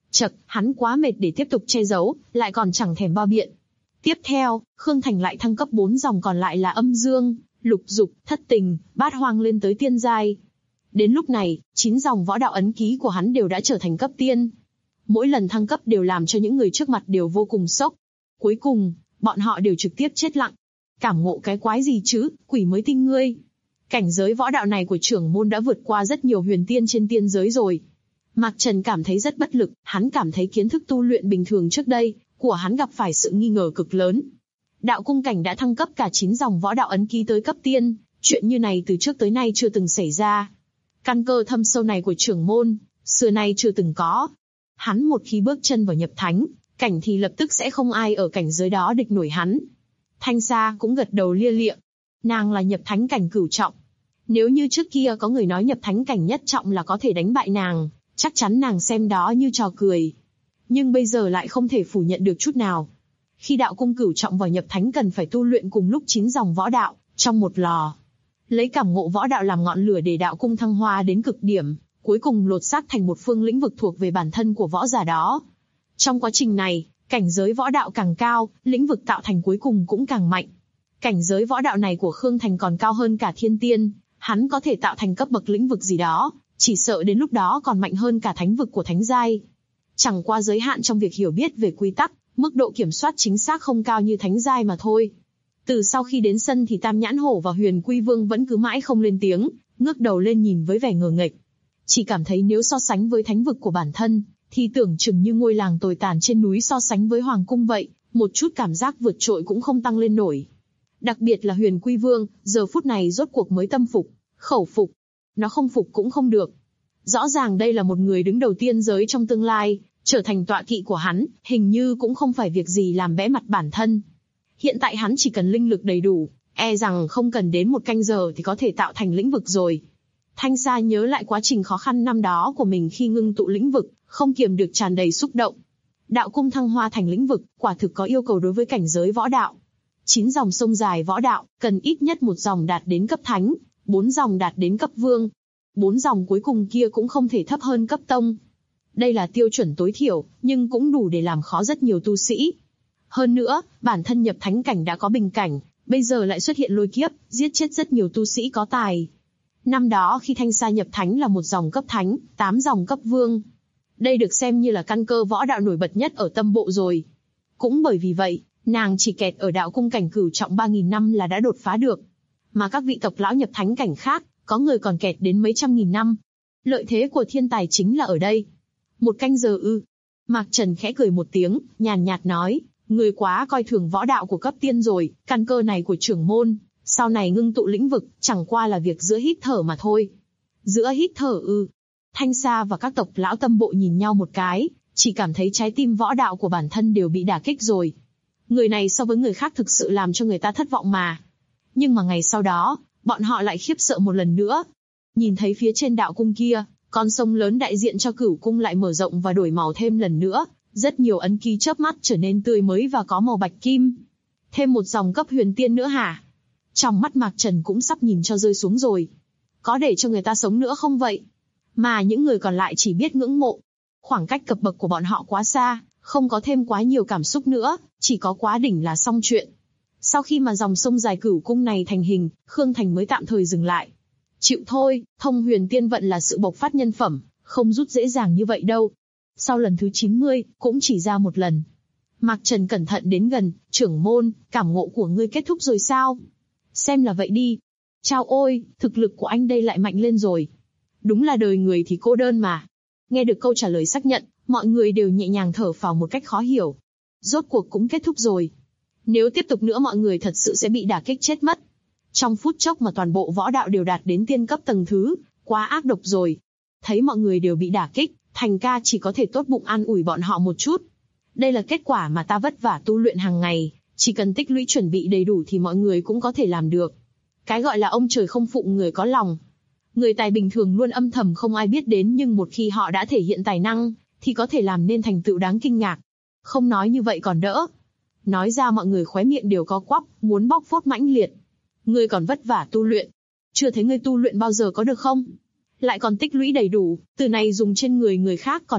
Chậc, hắn quá mệt để tiếp tục che giấu, lại còn chẳng thèm bao biện. Tiếp theo, Khương Thành lại thăng cấp 4 dòng còn lại là âm dương, lục dục, thất tình, bát hoang lên tới tiên giai. Đến lúc này, 9 dòng võ đạo ấn ký của hắn đều đã trở thành cấp tiên. Mỗi lần thăng cấp đều làm cho những người trước mặt đều vô cùng sốc. Cuối cùng, bọn họ đều trực tiếp chết lặng. Cảm ngộ cái quái gì chứ, quỷ mới tin ngươi. Cảnh giới võ đạo này của trưởng môn đã vượt qua rất nhiều huyền tiên trên tiên giới rồi. Mạc Trần cảm thấy rất bất lực, hắn cảm thấy kiến thức tu luyện bình thường trước đây của hắn gặp phải sự nghi ngờ cực lớn. Đạo cung cảnh đã thăng cấp cả 9 dòng võ đạo ấn ký tới cấp tiên, chuyện như này từ trước tới nay chưa từng xảy ra. Căn cơ thâm sâu này của trưởng môn, xưa nay chưa từng có. Hắn một khi bước chân vào nhập thánh cảnh thì lập tức sẽ không ai ở cảnh giới đó địch nổi hắn. Thanh Sa cũng gật đầu lia lịa. Nàng là nhập thánh cảnh cửu trọng. Nếu như trước kia có người nói nhập thánh cảnh nhất trọng là có thể đánh bại nàng, chắc chắn nàng xem đó như trò cười. Nhưng bây giờ lại không thể phủ nhận được chút nào. Khi đạo cung cửu trọng vào nhập thánh cần phải tu luyện cùng lúc 9 dòng võ đạo, trong một lò. Lấy cảm ngộ võ đạo làm ngọn lửa để đạo cung thăng hoa đến cực điểm, cuối cùng lột xác thành một phương lĩnh vực thuộc về bản thân của võ giả đó. Trong quá trình này, cảnh giới võ đạo càng cao, lĩnh vực tạo thành cuối cùng cũng càng mạnh. Cảnh giới võ đạo này của Khương Thành còn cao hơn cả thiên tiên, hắn có thể tạo thành cấp bậc lĩnh vực gì đó, chỉ sợ đến lúc đó còn mạnh hơn cả thánh vực của thánh giai. Chẳng qua giới hạn trong việc hiểu biết về quy tắc, mức độ kiểm soát chính xác không cao như thánh giai mà thôi. Từ sau khi đến sân thì Tam Nhãn Hổ và Huyền Quy Vương vẫn cứ mãi không lên tiếng, ngước đầu lên nhìn với vẻ ngờ nghệch. Chỉ cảm thấy nếu so sánh với thánh vực của bản thân, thì tưởng chừng như ngôi làng tồi tàn trên núi so sánh với hoàng cung vậy, một chút cảm giác vượt trội cũng không tăng lên nổi. Đặc biệt là Huyền Quy Vương, giờ phút này rốt cuộc mới tâm phục, khẩu phục. Nó không phục cũng không được. Rõ ràng đây là một người đứng đầu tiên giới trong tương lai, trở thành tọa kỵ của hắn, hình như cũng không phải việc gì làm bẽ mặt bản thân. Hiện tại hắn chỉ cần linh lực đầy đủ, e rằng không cần đến 1 canh giờ thì có thể tạo thành lĩnh vực rồi. Thanh Sa nhớ lại quá trình khó khăn năm đó của mình khi ngưng tụ lĩnh vực, không kiềm được tràn đầy xúc động. Đạo cung thăng hoa thành lĩnh vực, quả thực có yêu cầu đối với cảnh giới võ đạo. 9 dòng sông dài võ đạo, cần ít nhất 1 dòng đạt đến cấp thánh, 4 dòng đạt đến cấp vương. 4 dòng cuối cùng kia cũng không thể thấp hơn cấp tông. Đây là tiêu chuẩn tối thiểu, nhưng cũng đủ để làm khó rất nhiều tu sĩ. Hơn nữa, bản thân nhập thánh cảnh đã có bình cảnh, bây giờ lại xuất hiện lôi kiếp, giết chết rất nhiều tu sĩ có tài. Năm đó khi Thanh Sa nhập thánh là 1 dòng cấp thánh, 8 dòng cấp vương. Đây được xem như là căn cơ võ đạo nổi bật nhất ở tâm bộ rồi. Cũng bởi vì vậy, nàng chỉ kẹt ở đạo cung cảnh cửu trọng 3.000 năm là đã đột phá được. Mà các vị tộc lão nhập thánh cảnh khác, có người còn kẹt đến mấy trăm nghìn năm. Lợi thế của thiên tài chính là ở đây. 1 canh giờ ư? Mạc Trần khẽ cười một tiếng, nhàn nhạt nói, người quá coi thường võ đạo của cấp tiên rồi, căn cơ này của trưởng môn, sau này ngưng tụ lĩnh vực, chẳng qua là việc giữa hít thở mà thôi. Giữa hít thở ư? Thanh Sa và các tộc lão tâm bộ nhìn nhau một cái, chỉ cảm thấy trái tim võ đạo của bản thân đều bị đả kích rồi. Người này so với người khác thực sự làm cho người ta thất vọng mà. Nhưng mà ngày sau đó, bọn họ lại khiếp sợ một lần nữa. Nhìn thấy phía trên đạo cung kia, con sông lớn đại diện cho Cửu cung lại mở rộng và đổi màu thêm lần nữa, rất nhiều ấn ký chớp mắt trở nên tươi mới và có màu bạch kim. Thêm 1 dòng cấp huyền tiên nữa hả? Trong mắt Mạc Trần cũng sắp nhìn cho rơi xuống rồi. Có để cho người ta sống nữa không vậy? Mà những người còn lại chỉ biết ngưỡng mộ. Khoảng cách cấp bậc của bọn họ quá xa, không có thêm quá nhiều cảm xúc nữa, chỉ có quá đỉnh là xong chuyện. Sau khi mà dòng sông dài Cửu cung này thành hình, Khương Thành mới tạm thời dừng lại. Chịu thôi, thông huyền tiên vận là sự bộc phát nhân phẩm, không rút dễ dàng như vậy đâu. Sau lần thứ 90, cũng chỉ ra 1 lần. Mạc Trần cẩn thận đến gần, trưởng môn, cảm ngộ của ngươi kết thúc rồi sao? Xem là vậy đi. Chao ôi, thực lực của anh đây lại mạnh lên rồi. Đúng là đời người thì cô đơn mà. Nghe được câu trả lời xác nhận, mọi người đều nhẹ nhàng thở phào một cách khó hiểu. Rốt cuộc cũng kết thúc rồi. Nếu tiếp tục nữa mọi người thật sự sẽ bị đả kích chết mất. Trong phút chốc mà toàn bộ võ đạo đều đạt đến tiên cấp tầng thứ, quá ác độc rồi. Thấy mọi người đều bị đả kích, Thành ca chỉ có thể tốt bụng an ủi bọn họ một chút. Đây là kết quả mà ta vất vả tu luyện hàng ngày, chỉ cần tích lũy chuẩn bị đầy đủ thì mọi người cũng có thể làm được. Cái gọi là ông trời không phụ người có lòng. Người tài bình thường luôn âm thầm không ai biết đến, nhưng một khi họ đã thể hiện tài năng, thì có thể làm nên thành tựu đáng kinh ngạc. Không nói như vậy còn đỡ. Nói ra mọi người khóe miệng đều có quắp, muốn bóc phốt mãnh liệt. Ngươi còn vất vả tu luyện. Chưa thấy ngươi tu luyện bao giờ có được không? Lại còn tích lũy đầy đủ, từ này dùng trên người người khác còn được,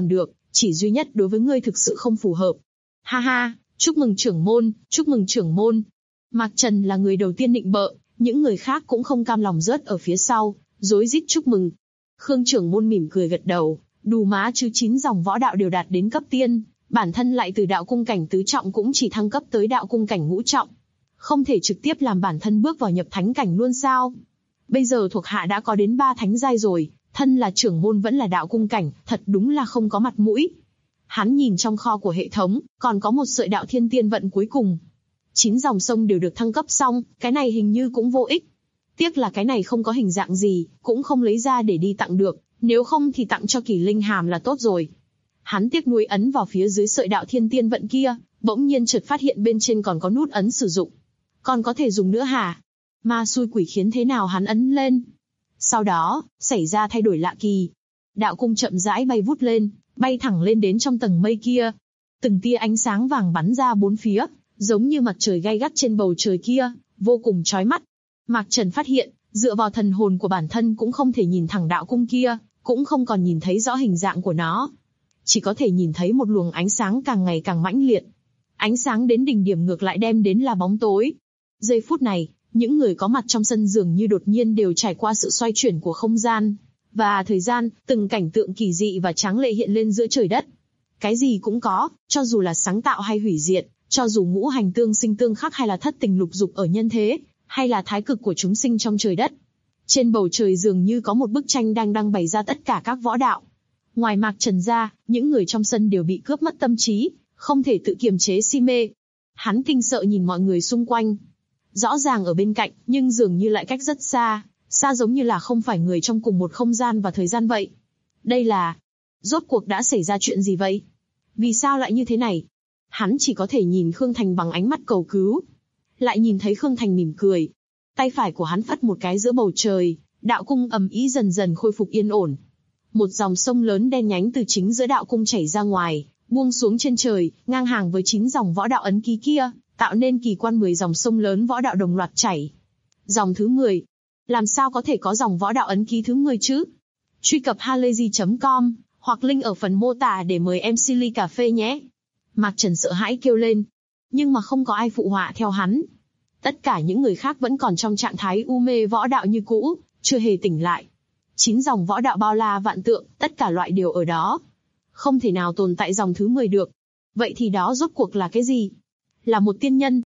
Chỉ duy nhất đối với ngươi thực sự không phù hợp. Ha ha, chúc mừng trưởng môn, chúc mừng trưởng môn. Mạc Trần là người đầu tiên nịnh bợ, những người khác cũng không cam lòng rớt ở phía sau, rối rít chúc mừng. Khương trưởng môn mỉm cười gật đầu, Đù Má chứ 9 dòng võ đạo đều đạt đến cấp tiên, bản thân lại từ đạo cung cảnh tứ trọng cũng chỉ thăng cấp tới đạo cung cảnh ngũ trọng. Không thể trực tiếp làm bản thân bước vào nhập thánh cảnh luôn sao? Bây giờ thuộc hạ đã có đến 3 thánh giai rồi, thân là trưởng môn vẫn là đạo cung cảnh, thật đúng là không có mặt mũi. Hắn nhìn trong kho của hệ thống, còn có một sợi đạo thiên tiên vận cuối cùng. 9 dòng sông đều được thăng cấp xong, cái này hình như cũng vô ích. Tiếc là cái này không có hình dạng gì, cũng không lấy ra để đi tặng được, nếu không thì tặng cho Kỳ Linh Hàm là tốt rồi. Hắn tiếc nuối ấn vào phía dưới sợi đạo thiên tiên vận kia, bỗng nhiên chợt phát hiện bên trên còn có nút ấn sử dụng. Còn có thể dùng nữa hả? Ma xui quỷ khiến thế nào hắn ấn lên. Sau đó, xảy ra thay đổi lạ kỳ. Đạo cung chậm rãi bay vút lên, bay thẳng lên đến trong tầng mây kia. Từng tia ánh sáng vàng bắn ra bốn phía, giống như mặt trời gay gắt trên bầu trời kia, vô cùng chói mắt. Mạc Trần phát hiện, dựa vào thần hồn của bản thân cũng không thể nhìn thẳng đạo cung kia, cũng không còn nhìn thấy rõ hình dạng của nó. Chỉ có thể nhìn thấy một luồng ánh sáng càng ngày càng mãnh liệt. Ánh sáng đến đỉnh điểm ngược lại đem đến là bóng tối. Giây phút này, những người có mặt trong sân dường như đột nhiên đều trải qua sự xoay chuyển của không gian và thời gian, từng cảnh tượng kỳ dị và tráng lệ hiện lên giữa trời đất. Cái gì cũng có, cho dù là sáng tạo hay hủy diệt, cho dù ngũ hành tương sinh tương khắc hay là thất tình lục dục ở nhân thế, hay là thái cực của chúng sinh trong trời đất. Trên bầu trời dường như có một bức tranh đang bày ra tất cả các võ đạo. Ngoài Mạc Trần ra, những người trong sân đều bị cướp mất tâm trí, không thể tự kiềm chế si mê. Hắn kinh sợ nhìn mọi người xung quanh. Rõ ràng ở bên cạnh, nhưng dường như lại cách rất xa, xa giống như là không phải người trong cùng một không gian và thời gian vậy. Đây là... Rốt cuộc đã xảy ra chuyện gì vậy? Vì sao lại như thế này? Hắn chỉ có thể nhìn Khương Thành bằng ánh mắt cầu cứu. Lại nhìn thấy Khương Thành mỉm cười. Tay phải của hắn phất một cái giữa bầu trời, đạo cung ầm ĩ dần dần khôi phục yên ổn. Một dòng sông lớn đen nhánh từ chính giữa đạo cung chảy ra ngoài, buông xuống trên trời, ngang hàng với 9 dòng võ đạo ấn ký kia, tạo nên kỳ quan 10 dòng sông lớn võ đạo đồng loạt chảy. Dòng thứ 10. Làm sao có thể có dòng võ đạo ấn ký thứ 10 chứ? Truy cập halayzi.com, hoặc link ở phần mô tả để mời em Silly cà phê nhé. Mạc Trần sợ hãi kêu lên. Nhưng mà không có ai phụ họa theo hắn. Tất cả những người khác vẫn còn trong trạng thái u mê võ đạo như cũ, chưa hề tỉnh lại. 9 dòng võ đạo bao la vạn tượng, tất cả loại đều ở đó. Không thể nào tồn tại dòng thứ 10 được. Vậy thì đó rốt cuộc là cái gì? Là một tiên nhân.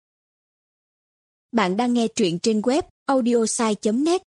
Bạn đang nghe truyện trên web audiosai.net.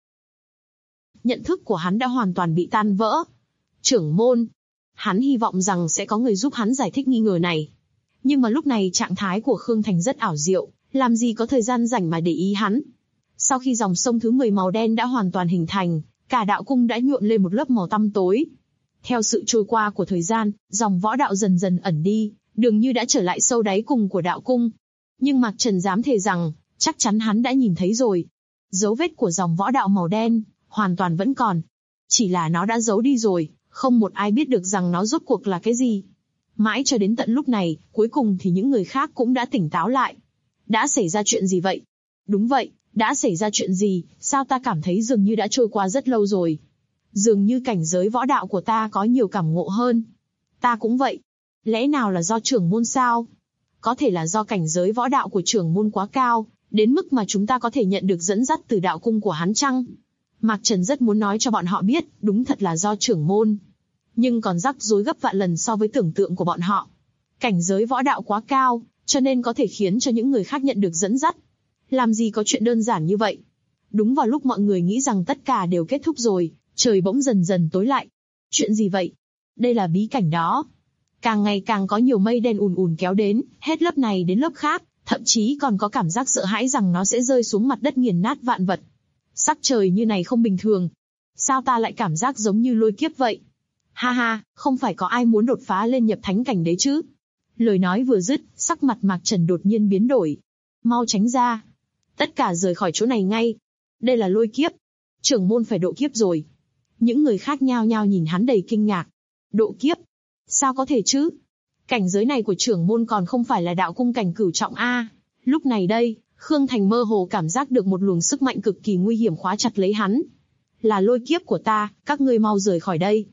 Nhận thức của hắn đã hoàn toàn bị tan vỡ. Trưởng môn. Hắn hy vọng rằng sẽ có người giúp hắn giải thích nghi ngờ này. Nhưng mà lúc này trạng thái của Khương Thành rất ảo diệu, làm gì có thời gian rảnh mà để ý hắn. Sau khi dòng sông thứ 10 màu đen đã hoàn toàn hình thành, cả đạo cung đã nhuộm lên một lớp màu tăm tối. Theo sự trôi qua của thời gian, dòng võ đạo dần dần ẩn đi, dường như đã trở lại sâu đáy cùng của đạo cung. Nhưng Mạc Trần dám thề rằng, chắc chắn hắn đã nhìn thấy rồi. Dấu vết của dòng võ đạo màu đen, hoàn toàn vẫn còn. Chỉ là nó đã giấu đi rồi, không một ai biết được rằng nó rốt cuộc là cái gì. Mãi cho đến tận lúc này, cuối cùng thì những người khác cũng đã tỉnh táo lại. Đã xảy ra chuyện gì vậy? Đúng vậy, đã xảy ra chuyện gì, sao ta cảm thấy dường như đã trôi qua rất lâu rồi. Dường như cảnh giới võ đạo của ta có nhiều cảm ngộ hơn. Ta cũng vậy. Lẽ nào là do trưởng môn sao? Có thể là do cảnh giới võ đạo của trưởng môn quá cao, đến mức mà chúng ta có thể nhận được dẫn dắt từ đạo cung của hắn chăng? Mạc Trần rất muốn nói cho bọn họ biết, đúng thật là do trưởng môn. Nhưng còn rắc rối gấp vạn lần so với tưởng tượng của bọn họ. Cảnh giới võ đạo quá cao, cho nên có thể khiến cho những người khác nhận được dẫn dắt. Làm gì có chuyện đơn giản như vậy? Đúng vào lúc mọi người nghĩ rằng tất cả đều kết thúc rồi, trời bỗng dần dần tối lại. Chuyện gì vậy? Đây là bí cảnh đó. Càng ngày càng có nhiều mây đen ùn ùn kéo đến, hết lớp này đến lớp khác, thậm chí còn có cảm giác sợ hãi rằng nó sẽ rơi xuống mặt đất nghiền nát vạn vật. Sắc trời như này không bình thường. Sao ta lại cảm giác giống như lôi kiếp vậy? Ha ha, không phải có ai muốn đột phá lên nhập thánh cảnh đấy chứ? Lời nói vừa dứt, sắc mặt Mạc Trần đột nhiên biến đổi. Mau tránh ra. Tất cả rời khỏi chỗ này ngay. Đây là lôi kiếp. Trưởng môn phải độ kiếp rồi. Những người khác nhao nhao nhìn hắn đầy kinh ngạc. Độ kiếp? Sao có thể chứ? Cảnh giới này của trưởng môn còn không phải là đạo cung cảnh cửu trọng a. Lúc này đây, Khương Thành mơ hồ cảm giác được một luồng sức mạnh cực kỳ nguy hiểm khóa chặt lấy hắn. Là lôi kiếp của ta, các ngươi mau rời khỏi đây.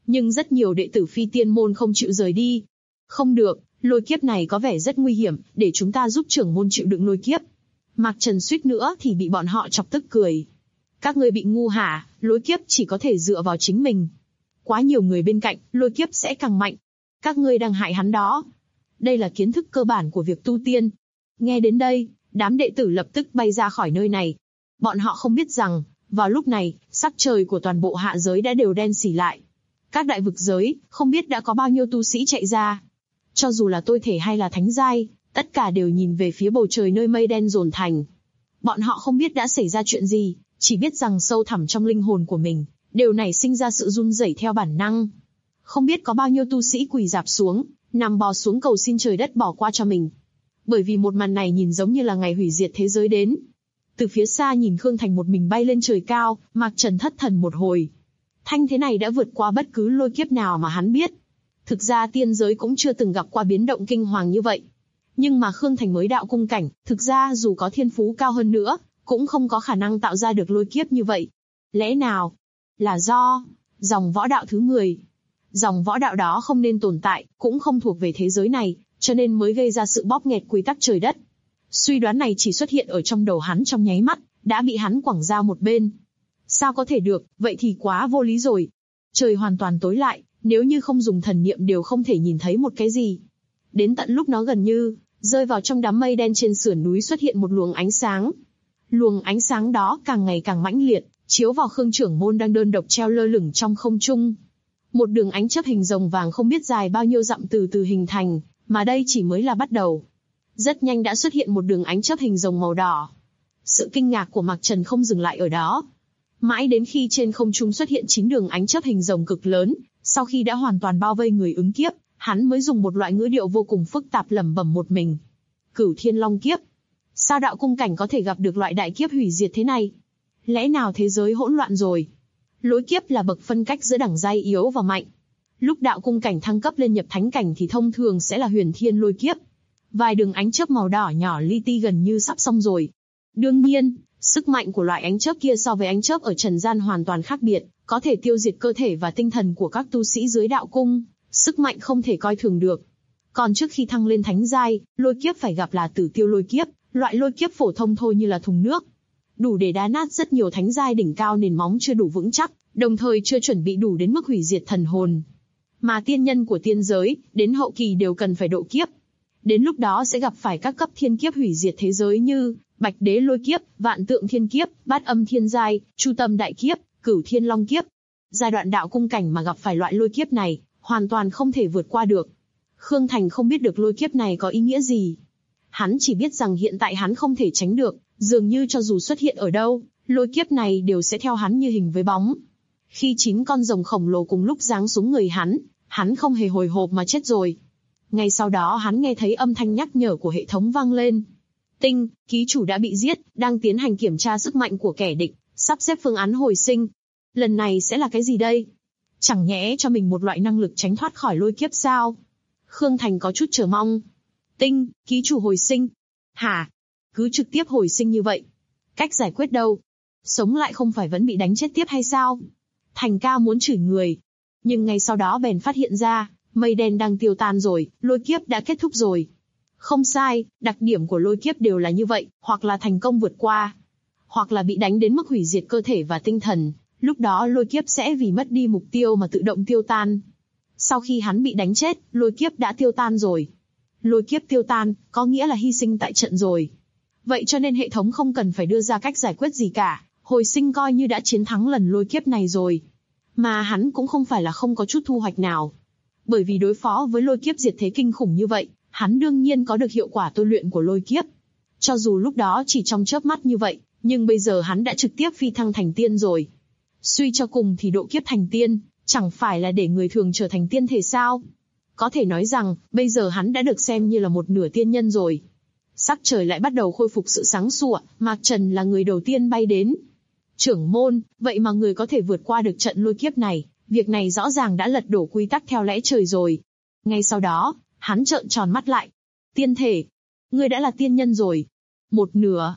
Nhưng rất nhiều đệ tử phi tiên môn không chịu rời đi. Không được, lôi kiếp này có vẻ rất nguy hiểm, để chúng ta giúp trưởng môn chịu đựng lôi kiếp. Mạc Trần suýt nữa thì bị bọn họ chọc tức cười. Các ngươi bị ngu hả, lôi kiếp chỉ có thể dựa vào chính mình. Quá nhiều người bên cạnh, lôi kiếp sẽ càng mạnh. Các ngươi đang hại hắn đó. Đây là kiến thức cơ bản của việc tu tiên. Nghe đến đây, đám đệ tử lập tức bay ra khỏi nơi này. Bọn họ không biết rằng, vào lúc này, sắc trời của toàn bộ hạ giới đã đều đen xỉ lại. Các đại vực giới, không biết đã có bao nhiêu tu sĩ chạy ra. Cho dù là tôi thể hay là thánh giai, tất cả đều nhìn về phía bầu trời nơi mây đen dồn thành. Bọn họ không biết đã xảy ra chuyện gì, chỉ biết rằng sâu thẳm trong linh hồn của mình, đều nảy sinh ra sự run rẩy theo bản năng. Không biết có bao nhiêu tu sĩ quỳ rạp xuống, nằm bò xuống cầu xin trời đất bỏ qua cho mình. Bởi vì một màn này nhìn giống như là ngày hủy diệt thế giới đến. Từ phía xa nhìn Khương Thành một mình bay lên trời cao, Mạc Trần thất thần một hồi. Thanh thế này đã vượt qua bất cứ lôi kiếp nào mà hắn biết. Thực ra tiên giới cũng chưa từng gặp qua biến động kinh hoàng như vậy. Nhưng mà Khương Thành mới đạo cung cảnh, thực ra dù có thiên phú cao hơn nữa, cũng không có khả năng tạo ra được lôi kiếp như vậy. Lẽ nào là do dòng võ đạo thứ 10? Dòng võ đạo đó không nên tồn tại, cũng không thuộc về thế giới này, cho nên mới gây ra sự bóp nghẹt quy tắc trời đất. Suy đoán này chỉ xuất hiện ở trong đầu hắn trong nháy mắt, đã bị hắn quẳng ra một bên. Sao có thể được, vậy thì quá vô lý rồi. Trời hoàn toàn tối lại, nếu như không dùng thần niệm đều không thể nhìn thấy một cái gì. Đến tận lúc nó gần như rơi vào trong đám mây đen trên sườn núi xuất hiện một luồng ánh sáng. Luồng ánh sáng đó càng ngày càng mãnh liệt, chiếu vào Khương trưởng môn đang đơn độc treo lơ lửng trong không trung. Một đường ánh chớp hình rồng vàng không biết dài bao nhiêu dặm từ từ hình thành, mà đây chỉ mới là bắt đầu. Rất nhanh đã xuất hiện một đường ánh chớp hình rồng màu đỏ. Sự kinh ngạc của Mạc Trần không dừng lại ở đó. Mãi đến khi trên không trung xuất hiện 9 đường ánh chớp hình rồng cực lớn, sau khi đã hoàn toàn bao vây người ứng kiếp, hắn mới dùng một loại ngữ điệu vô cùng phức tạp lẩm bẩm một mình. Cửu Thiên Long kiếp. Sao đạo cung cảnh có thể gặp được loại đại kiếp hủy diệt thế này? Lẽ nào thế giới hỗn loạn rồi? Lôi kiếp là bậc phân cách giữa đẳng giai yếu và mạnh. Lúc đạo cung cảnh thăng cấp lên nhập thánh cảnh thì thông thường sẽ là huyền thiên lôi kiếp. Vài đường ánh chớp màu đỏ nhỏ li ti gần như sắp xong rồi. Đương nhiên, sức mạnh của loại ánh chớp kia so với ánh chớp ở trần gian hoàn toàn khác biệt, có thể tiêu diệt cơ thể và tinh thần của các tu sĩ dưới đạo cung, sức mạnh không thể coi thường được. Còn trước khi thăng lên thánh giai, lôi kiếp phải gặp là tử tiêu lôi kiếp, loại lôi kiếp phổ thông thôi như là thùng nước. Đủ để đá nát rất nhiều thánh giai đỉnh cao nền móng chưa đủ vững chắc, đồng thời chưa chuẩn bị đủ đến mức hủy diệt thần hồn. Mà tiên nhân của tiên giới, đến hậu kỳ đều cần phải độ kiếp. Đến lúc đó sẽ gặp phải các cấp thiên kiếp hủy diệt thế giới như Bạch Đế lôi kiếp, Vạn Tượng thiên kiếp, Bát Âm thiên giai, Chu Tâm đại kiếp, Cửu Thiên Long kiếp. Giai đoạn đạo cung cảnh mà gặp phải loại lôi kiếp này, hoàn toàn không thể vượt qua được. Khương Thành không biết được lôi kiếp này có ý nghĩa gì. Hắn chỉ biết rằng hiện tại hắn không thể tránh được, dường như cho dù xuất hiện ở đâu, lôi kiếp này đều sẽ theo hắn như hình với bóng. Khi 9 con rồng khổng lồ cùng lúc giáng xuống người hắn không hề hồi hộp mà chết rồi. Ngay sau đó hắn nghe thấy âm thanh nhắc nhở của hệ thống vang lên. Tinh, ký chủ đã bị giết, đang tiến hành kiểm tra sức mạnh của kẻ địch, sắp xếp phương án hồi sinh. Lần này sẽ là cái gì đây? Chẳng nhẽ cho mình một loại năng lực tránh thoát khỏi lôi kiếp sao? Khương Thành có chút chờ mong. Tinh, ký chủ hồi sinh. Hả? Cứ trực tiếp hồi sinh như vậy. Cách giải quyết đâu? Sống lại không phải vẫn bị đánh chết tiếp hay sao? Thành ca muốn chửi người. Nhưng ngay sau đó bèn phát hiện ra, mây đen đang tiêu tan rồi, lôi kiếp đã kết thúc rồi. Không sai, đặc điểm của lôi kiếp đều là như vậy, hoặc là thành công vượt qua, hoặc là bị đánh đến mức hủy diệt cơ thể và tinh thần, lúc đó lôi kiếp sẽ vì mất đi mục tiêu mà tự động tiêu tan. Sau khi hắn bị đánh chết, lôi kiếp đã tiêu tan rồi. Lôi kiếp tiêu tan, có nghĩa là hy sinh tại trận rồi. Vậy cho nên hệ thống không cần phải đưa ra cách giải quyết gì cả, hồi sinh coi như đã chiến thắng lần lôi kiếp này rồi. Mà hắn cũng không phải là không có chút thu hoạch nào. Bởi vì đối phó với lôi kiếp diệt thế kinh khủng như vậy, hắn đương nhiên có được hiệu quả tôi luyện của lôi kiếp. Cho dù lúc đó chỉ trong chớp mắt như vậy, nhưng bây giờ hắn đã trực tiếp phi thăng thành tiên rồi. Suy cho cùng thì độ kiếp thành tiên, chẳng phải là để người thường trở thành tiên thể sao? Có thể nói rằng, bây giờ hắn đã được xem như là một nửa tiên nhân rồi. Sắc trời lại bắt đầu khôi phục sự sáng sủa, Mạc Trần là người đầu tiên bay đến. Trưởng môn, vậy mà người có thể vượt qua được trận lôi kiếp này, việc này rõ ràng đã lật đổ quy tắc theo lẽ trời rồi. Ngay sau đó, hắn trợn tròn mắt lại. Tiên thể, ngươi đã là tiên nhân rồi. Một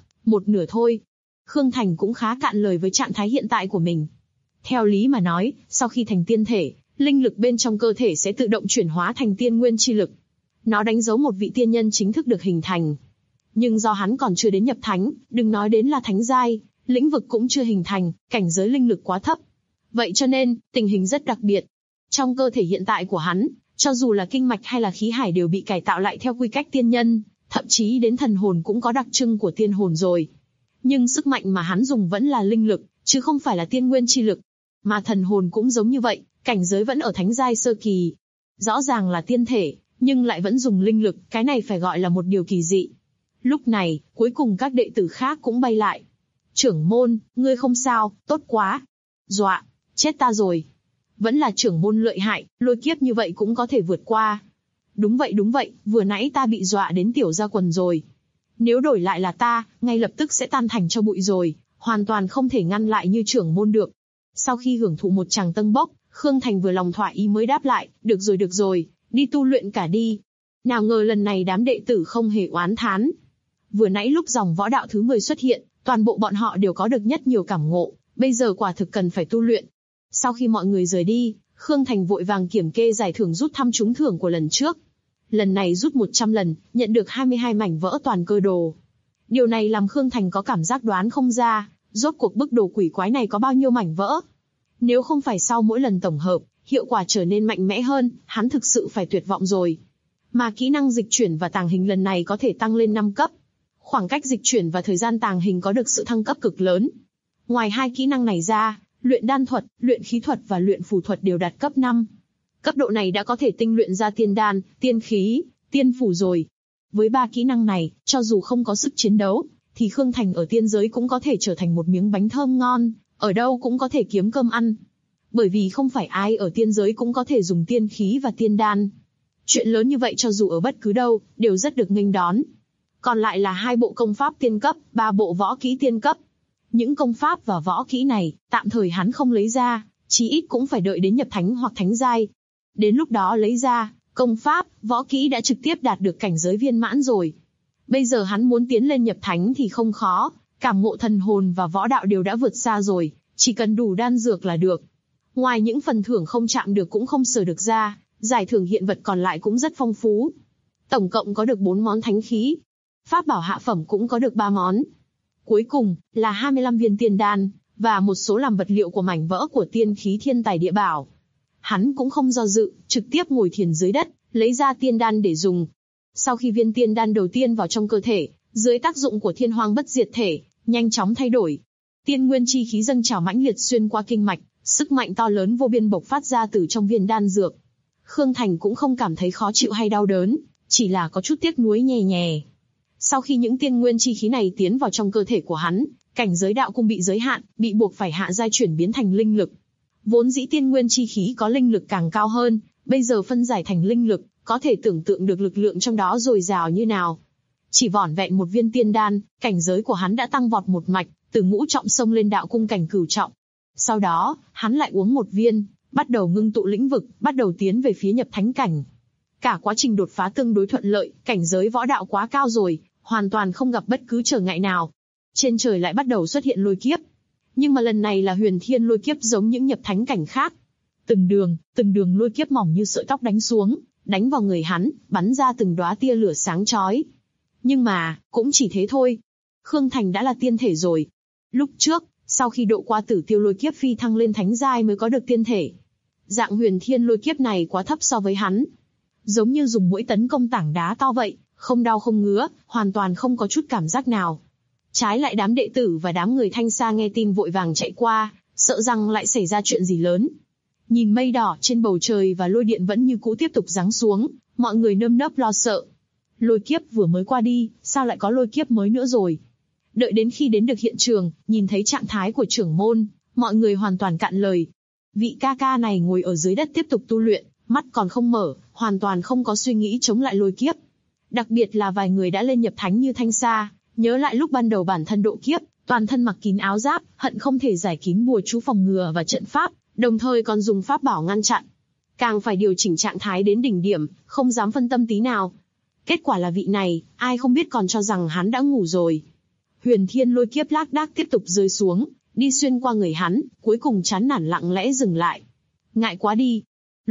nửa thôi. Khương Thành cũng khá cạn lời với trạng thái hiện tại của mình. Theo lý mà nói, sau khi thành tiên thể, linh lực bên trong cơ thể sẽ tự động chuyển hóa thành tiên nguyên chi lực. Nó đánh dấu một vị tiên nhân chính thức được hình thành. Nhưng do hắn còn chưa đến nhập thánh, đừng nói đến là thánh giai, lĩnh vực cũng chưa hình thành, cảnh giới linh lực quá thấp. Vậy cho nên, tình hình rất đặc biệt. Trong cơ thể hiện tại của hắn, cho dù là kinh mạch hay là khí hải đều bị cải tạo lại theo quy cách tiên nhân, thậm chí đến thần hồn cũng có đặc trưng của tiên hồn rồi. Nhưng sức mạnh mà hắn dùng vẫn là linh lực, chứ không phải là tiên nguyên chi lực. Mà thần hồn cũng giống như vậy, cảnh giới vẫn ở thánh giai sơ kỳ. Rõ ràng là tiên thể, nhưng lại vẫn dùng linh lực, cái này phải gọi là một điều kỳ dị. Lúc này, cuối cùng các đệ tử khác cũng bay lại. Trưởng môn, ngươi không sao, tốt quá. Dọa, chết ta rồi. Vẫn là trưởng môn lợi hại, lôi kiếp như vậy cũng có thể vượt qua. Đúng vậy, vừa nãy ta bị dọa đến tiểu ra quần rồi. Nếu đổi lại là ta, ngay lập tức sẽ tan thành cho bụi rồi, hoàn toàn không thể ngăn lại như trưởng môn được. Sau khi hưởng thụ một tràng tân bốc, Khương Thành vừa lòng thỏa ý mới đáp lại, được rồi, đi tu luyện cả đi. Nào ngờ lần này đám đệ tử không hề oán thán. Vừa nãy lúc dòng võ đạo thứ 10 xuất hiện, toàn bộ bọn họ đều có được nhất nhiều cảm ngộ, bây giờ quả thực cần phải tu luyện. Sau khi mọi người rời đi, Khương Thành vội vàng kiểm kê giải thưởng rút thăm trúng thưởng của lần trước. Lần này rút 100 lần, nhận được 22 mảnh vỡ toàn cơ đồ. Điều này làm Khương Thành có cảm giác đoán không ra, rốt cuộc bức đồ quỷ quái này có bao nhiêu mảnh vỡ. Nếu không phải sau mỗi lần tổng hợp, hiệu quả trở nên mạnh mẽ hơn, hắn thực sự phải tuyệt vọng rồi. Mà kỹ năng dịch chuyển và tàng hình lần này có thể tăng lên 5 cấp. Khoảng cách dịch chuyển và thời gian tàng hình có được sự thăng cấp cực lớn. Ngoài hai kỹ năng này ra, luyện đan thuật, luyện khí thuật và luyện phù thuật đều đạt cấp 5. Cấp độ này đã có thể tinh luyện ra tiên đan, tiên khí, tiên phủ rồi. Với 3 kỹ năng này, cho dù không có sức chiến đấu, thì Khương Thành ở tiên giới cũng có thể trở thành một miếng bánh thơm ngon, ở đâu cũng có thể kiếm cơm ăn. Bởi vì không phải ai ở tiên giới cũng có thể dùng tiên khí và tiên đan. Chuyện lớn như vậy cho dù ở bất cứ đâu, đều rất được nghênh đón. Còn lại là 2 bộ công pháp tiên cấp, 3 bộ võ kỹ tiên cấp. Những công pháp và võ kỹ này, tạm thời hắn không lấy ra, chí ít cũng phải đợi đến nhập thánh hoặc thánh giai. Đến lúc đó lấy ra, công pháp, võ kỹ đã trực tiếp đạt được cảnh giới viên mãn rồi. Bây giờ hắn muốn tiến lên nhập thánh thì không khó, cảm ngộ thần hồn và võ đạo đều đã vượt xa rồi, chỉ cần đủ đan dược là được. Ngoài những phần thưởng không chạm được cũng không sờ được ra, giải thưởng hiện vật còn lại cũng rất phong phú. Tổng cộng có được 4 món thánh khí. Pháp bảo hạ phẩm cũng có được 3 món. Cuối cùng, là 25 viên tiên đan, và một số làm vật liệu của mảnh vỡ của tiên khí thiên tài địa bảo. Hắn cũng không do dự, trực tiếp ngồi thiền dưới đất, lấy ra tiên đan để dùng. Sau khi viên tiên đan đầu tiên vào trong cơ thể, dưới tác dụng của thiên hoang bất diệt thể, nhanh chóng thay đổi. Tiên nguyên chi khí dâng trào mãnh liệt xuyên qua kinh mạch, sức mạnh to lớn vô biên bộc phát ra từ trong viên đan dược. Khương Thành cũng không cảm thấy khó chịu hay đau đớn, chỉ là có chút tiếc nuối nhè nhè. Sau khi những tiên nguyên chi khí này tiến vào trong cơ thể của hắn, cảnh giới đạo cung bị giới hạn, bị buộc phải hạ giai chuyển biến thành linh lực. Vốn dĩ tiên nguyên chi khí có linh lực càng cao hơn, bây giờ phân giải thành linh lực, có thể tưởng tượng được lực lượng trong đó dồi dào như nào. Chỉ vỏn vẹn một viên tiên đan, cảnh giới của hắn đã tăng vọt một mạch, từ ngũ trọng xông lên đạo cung cảnh cửu trọng. Sau đó, hắn lại uống một viên, bắt đầu ngưng tụ lĩnh vực, bắt đầu tiến về phía nhập thánh cảnh. Cả quá trình đột phá tương đối thuận lợi, cảnh giới võ đạo quá cao rồi, hoàn toàn không gặp bất cứ trở ngại nào. Trên trời lại bắt đầu xuất hiện lôi kiếp. Nhưng mà lần này là huyền thiên lôi kiếp giống những nhập thánh cảnh khác. Từng đường lôi kiếp mỏng như sợi tóc đánh xuống, đánh vào người hắn, bắn ra từng đóa tia lửa sáng chói. Nhưng mà, cũng chỉ thế thôi. Khương Thành đã là tiên thể rồi. Lúc trước, sau khi độ qua tử tiêu lôi kiếp phi thăng lên thánh giai mới có được tiên thể. Dạng huyền thiên lôi kiếp này quá thấp so với hắn. Giống như dùng mũi tấn công tảng đá to vậy, không đau không ngứa, hoàn toàn không có chút cảm giác nào. Trái lại đám đệ tử và đám người Thanh Sa nghe tin vội vàng chạy qua, sợ rằng lại xảy ra chuyện gì lớn. Nhìn mây đỏ trên bầu trời và lôi điện vẫn như cũ tiếp tục giáng xuống, mọi người nơm nớp lo sợ. Lôi kiếp vừa mới qua đi, sao lại có lôi kiếp mới nữa rồi? Đợi đến khi đến được hiện trường, nhìn thấy trạng thái của trưởng môn, mọi người hoàn toàn cạn lời. Vị ca ca này ngồi ở dưới đất tiếp tục tu luyện, mắt còn không mở, hoàn toàn không có suy nghĩ chống lại lôi kiếp. Đặc biệt là vài người đã lên nhập thánh như Thanh Sa, nhớ lại lúc ban đầu bản thân độ kiếp, toàn thân mặc kín áo giáp, hận không thể giải kín bùa chú phòng ngừa và trận pháp, đồng thời còn dùng pháp bảo ngăn chặn. Càng phải điều chỉnh trạng thái đến đỉnh điểm, không dám phân tâm tí nào. Kết quả là vị này, ai không biết còn cho rằng hắn đã ngủ rồi. Huyền thiên lôi kiếp lác đác tiếp tục rơi xuống, đi xuyên qua người hắn, cuối cùng chán nản lặng lẽ dừng lại. Ngại quá đi.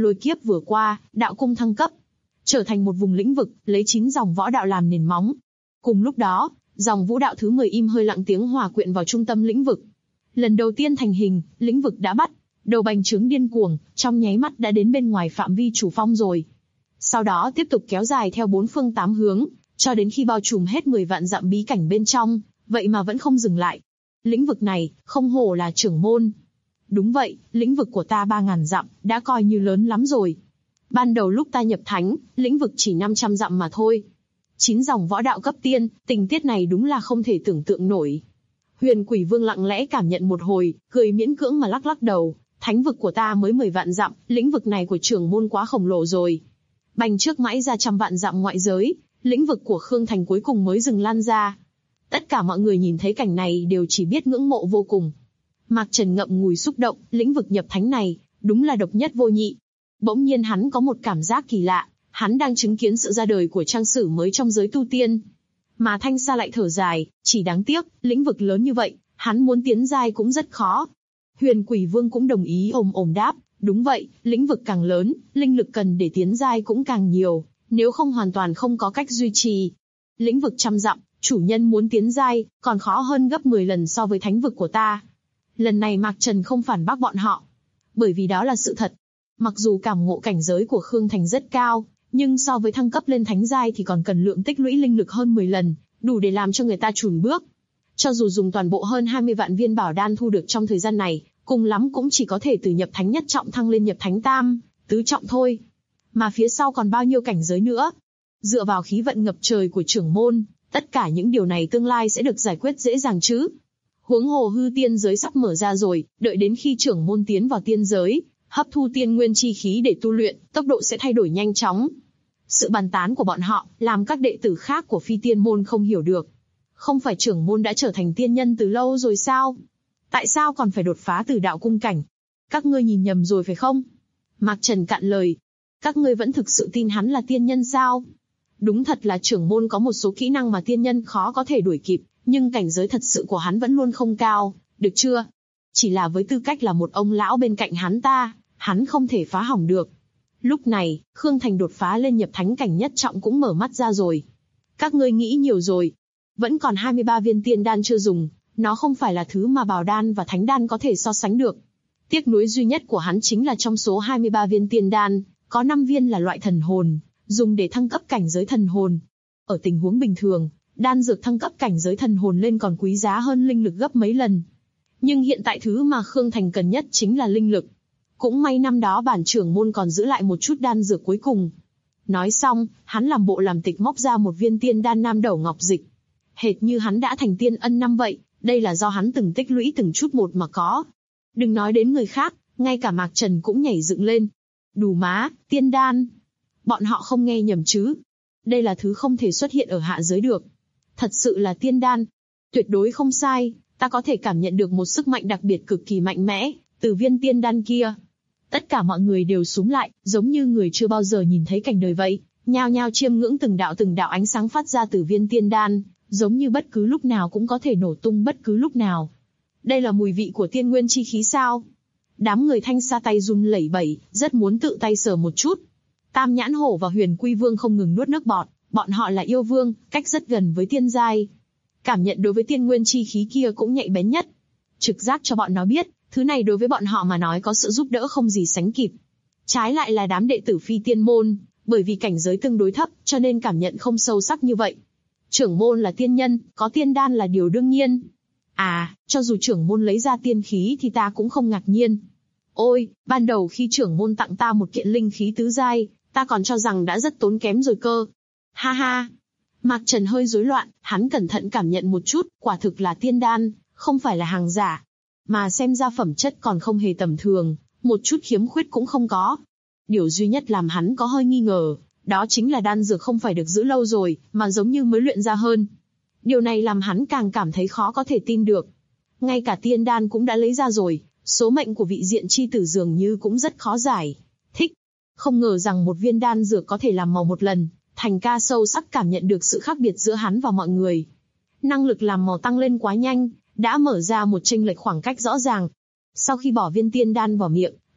Lôi kiếp vừa qua, đạo cung thăng cấp, trở thành một vùng lĩnh vực, lấy 9 dòng võ đạo làm nền móng. Cùng lúc đó, dòng vũ đạo thứ 10 im hơi lặng tiếng hòa quyện vào trung tâm lĩnh vực. Lần đầu tiên thành hình, lĩnh vực đã bắt đầu bành trướng điên cuồng, trong nháy mắt đã đến bên ngoài phạm vi chủ phong rồi. Sau đó tiếp tục kéo dài theo 4 phương 8 hướng, cho đến khi bao trùm hết 10 vạn dặm bí cảnh bên trong, vậy mà vẫn không dừng lại. Lĩnh vực này, không hổ là trưởng môn. Đúng vậy, lĩnh vực của ta 3.000 dặm, đã coi như lớn lắm rồi. Ban đầu lúc ta nhập thánh, lĩnh vực chỉ 500 dặm mà thôi. 9 dòng võ đạo cấp tiên, tình tiết này đúng là không thể tưởng tượng nổi. Huyền Quỷ Vương lặng lẽ cảm nhận một hồi, cười miễn cưỡng mà lắc lắc đầu. Thánh vực của ta mới 10 vạn dặm, lĩnh vực này của trưởng môn quá khổng lồ rồi. Bành trước mãi ra trăm vạn dặm ngoại giới, lĩnh vực của Khương Thành cuối cùng mới dừng lan ra. Tất cả mọi người nhìn thấy cảnh này đều chỉ biết ngưỡng mộ vô cùng. Mạc Trần ngậm ngùi xúc động, lĩnh vực nhập thánh này, đúng là độc nhất vô nhị. Bỗng nhiên hắn có một cảm giác kỳ lạ, hắn đang chứng kiến sự ra đời của trang sử mới trong giới tu tiên. Mà Thanh Sa lại thở dài, chỉ đáng tiếc, lĩnh vực lớn như vậy, hắn muốn tiến giai cũng rất khó. Huyền Quỷ Vương cũng đồng ý ồm đáp, đúng vậy, lĩnh vực càng lớn, linh lực cần để tiến giai cũng càng nhiều, nếu không hoàn toàn không có cách duy trì. Lĩnh vực 100 dặm, chủ nhân muốn tiến giai, còn khó hơn gấp 10 lần so với thánh vực của ta. Lần này Mạc Trần không phản bác bọn họ, bởi vì đó là sự thật. Mặc dù cảm ngộ cảnh giới của Khương Thành rất cao, nhưng so với thăng cấp lên thánh giai thì còn cần lượng tích lũy linh lực hơn 10 lần, đủ để làm cho người ta chùn bước. Cho dù dùng toàn bộ hơn 20 vạn viên bảo đan thu được trong thời gian này, cùng lắm cũng chỉ có thể từ nhập thánh nhất trọng thăng lên nhập thánh tam, tứ trọng thôi. Mà phía sau còn bao nhiêu cảnh giới nữa? Dựa vào khí vận ngập trời của trưởng môn, tất cả những điều này tương lai sẽ được giải quyết dễ dàng chứ. Huống hồ hư tiên giới sắp mở ra rồi, đợi đến khi trưởng môn tiến vào tiên giới, hấp thu tiên nguyên chi khí để tu luyện, tốc độ sẽ thay đổi nhanh chóng. Sự bàn tán của bọn họ, làm các đệ tử khác của phi tiên môn không hiểu được. Không phải trưởng môn đã trở thành tiên nhân từ lâu rồi sao? Tại sao còn phải đột phá từ đạo cung cảnh? Các ngươi nhìn nhầm rồi phải không? Mạc Trần cạn lời. Các ngươi vẫn thực sự tin hắn là tiên nhân sao? Đúng thật là trưởng môn có một số kỹ năng mà tiên nhân khó có thể đuổi kịp, nhưng cảnh giới thật sự của hắn vẫn luôn không cao, được chưa? Chỉ là với tư cách là một ông lão bên cạnh hắn ta, hắn không thể phá hỏng được. Lúc này, Khương Thành đột phá lên nhập thánh cảnh nhất trọng cũng mở mắt ra rồi. Các ngươi nghĩ nhiều rồi. Vẫn còn 23 viên tiên đan chưa dùng, nó không phải là thứ mà bảo đan và thánh đan có thể so sánh được. Tiếc nuối duy nhất của hắn chính là trong số 23 viên tiên đan, có 5 viên là loại thần hồn, dùng để thăng cấp cảnh giới thần hồn. Ở tình huống bình thường, đan dược thăng cấp cảnh giới thần hồn lên còn quý giá hơn linh lực gấp mấy lần. Nhưng hiện tại thứ mà Khương Thành cần nhất chính là linh lực. Cũng may năm đó bản trưởng môn còn giữ lại một chút đan dược cuối cùng. Nói xong, hắn làm bộ làm tịch móc ra một viên tiên đan nam đẩu ngọc dịch. Hệt như hắn đã thành tiên ân năm vậy, đây là do hắn từng tích lũy từng chút một mà có. Đừng nói đến người khác, ngay cả Mạc Trần cũng nhảy dựng lên. Đù má, tiên đan. Bọn họ không nghe nhầm chứ. Đây là thứ không thể xuất hiện ở hạ giới được. Thật sự là tiên đan. Tuyệt đối không sai, ta có thể cảm nhận được một sức mạnh đặc biệt cực kỳ mạnh mẽ, từ viên tiên đan kia. Tất cả mọi người đều súng lại, giống như người chưa bao giờ nhìn thấy cảnh đời vậy, nhao nhao chiêm ngưỡng từng đạo ánh sáng phát ra từ viên tiên đan, giống như bất cứ lúc nào cũng có thể nổ tung bất cứ lúc nào. Đây là mùi vị của tiên nguyên chi khí sao? Đám người Thanh Sa tay run lẩy bẩy, rất muốn tự tay sờ một chút. Tam Nhãn Hổ và Huyền Quy Vương không ngừng nuốt nước bọt, bọn họ là yêu vương, cách rất gần với tiên giai. Cảm nhận đối với tiên nguyên chi khí kia cũng nhạy bén nhất. Trực giác cho bọn nó biết, thứ này đối với bọn họ mà nói có sự giúp đỡ không gì sánh kịp. Trái lại là đám đệ tử phi tiên môn, bởi vì cảnh giới tương đối thấp, cho nên cảm nhận không sâu sắc như vậy. Trưởng môn là tiên nhân, có tiên đan là điều đương nhiên. À, cho dù trưởng môn lấy ra tiên khí thì ta cũng không ngạc nhiên. Ôi, ban đầu khi trưởng môn tặng ta một kiện linh khí tứ giai, ta còn cho rằng đã rất tốn kém rồi cơ. Ha ha. Mạc Trần hơi rối loạn, hắn cẩn thận cảm nhận một chút, quả thực là tiên đan, không phải là hàng giả. Mà xem ra phẩm chất còn không hề tầm thường, một chút khiếm khuyết cũng không có. Điều duy nhất làm hắn có hơi nghi ngờ, đó chính là đan dược không phải được giữ lâu rồi, mà giống như mới luyện ra hơn. Điều này làm hắn càng cảm thấy khó có thể tin được. Ngay cả tiên đan cũng đã lấy ra rồi, số mệnh của vị diện chi tử dường như cũng rất khó giải. Thích. Không ngờ rằng một viên đan dược có thể làm màu một lần. Thành ca sâu sắc cảm nhận được sự khác biệt giữa hắn và mọi người. Năng lực làm màu tăng lên quá nhanh, đã mở ra một chênh lệch khoảng cách rõ ràng. Sau khi bỏ viên tiên đan vào miệng,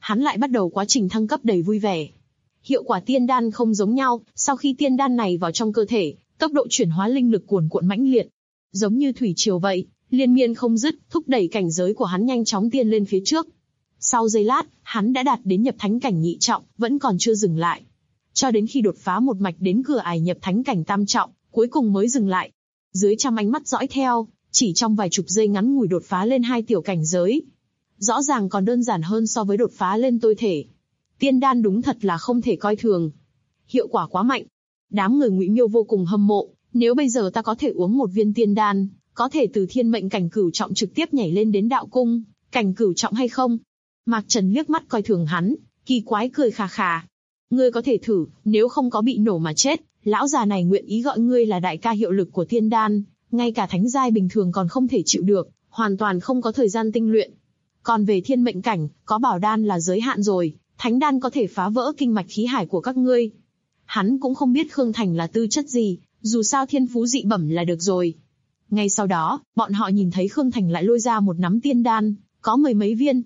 hắn lại bắt đầu quá trình thăng cấp đầy vui vẻ. Hiệu quả tiên đan không giống nhau, sau khi tiên đan này vào trong cơ thể, tốc độ chuyển hóa linh lực cuồn cuộn mãnh liệt, giống như thủy triều vậy, liên miên không dứt, thúc đẩy cảnh giới của hắn nhanh chóng tiến lên phía trước. Sau giây lát, hắn đã đạt đến nhập thánh cảnh nhị trọng, vẫn còn chưa dừng lại. Cho đến khi đột phá một mạch đến cửa ải nhập thánh cảnh tam trọng, cuối cùng mới dừng lại. Dưới trăm ánh mắt dõi theo, chỉ trong vài chục giây ngắn ngủi đột phá lên 2 tiểu cảnh giới. Rõ ràng còn đơn giản hơn so với đột phá lên tôi thể. Tiên đan đúng thật là không thể coi thường. Hiệu quả quá mạnh. Đám người Ngụy Miêu vô cùng hâm mộ, nếu bây giờ ta có thể uống một viên tiên đan, có thể từ thiên mệnh cảnh cửu trọng trực tiếp nhảy lên đến đạo cung, cảnh cửu trọng hay không? Mạc Trần liếc mắt coi thường hắn, kỳ quái cười khà khà. Ngươi có thể thử, nếu không có bị nổ mà chết, lão già này nguyện ý gọi ngươi là đại ca hiệu lực của tiên đan, ngay cả thánh giai bình thường còn không thể chịu được, hoàn toàn không có thời gian tinh luyện. Còn về thiên mệnh cảnh, có bảo đan là giới hạn rồi, thánh đan có thể phá vỡ kinh mạch khí hải của các ngươi. Hắn cũng không biết Khương Thành là tư chất gì, dù sao thiên phú dị bẩm là được rồi. Ngay sau đó, bọn họ nhìn thấy Khương Thành lại lôi ra một nắm tiên đan, có 10 mấy viên.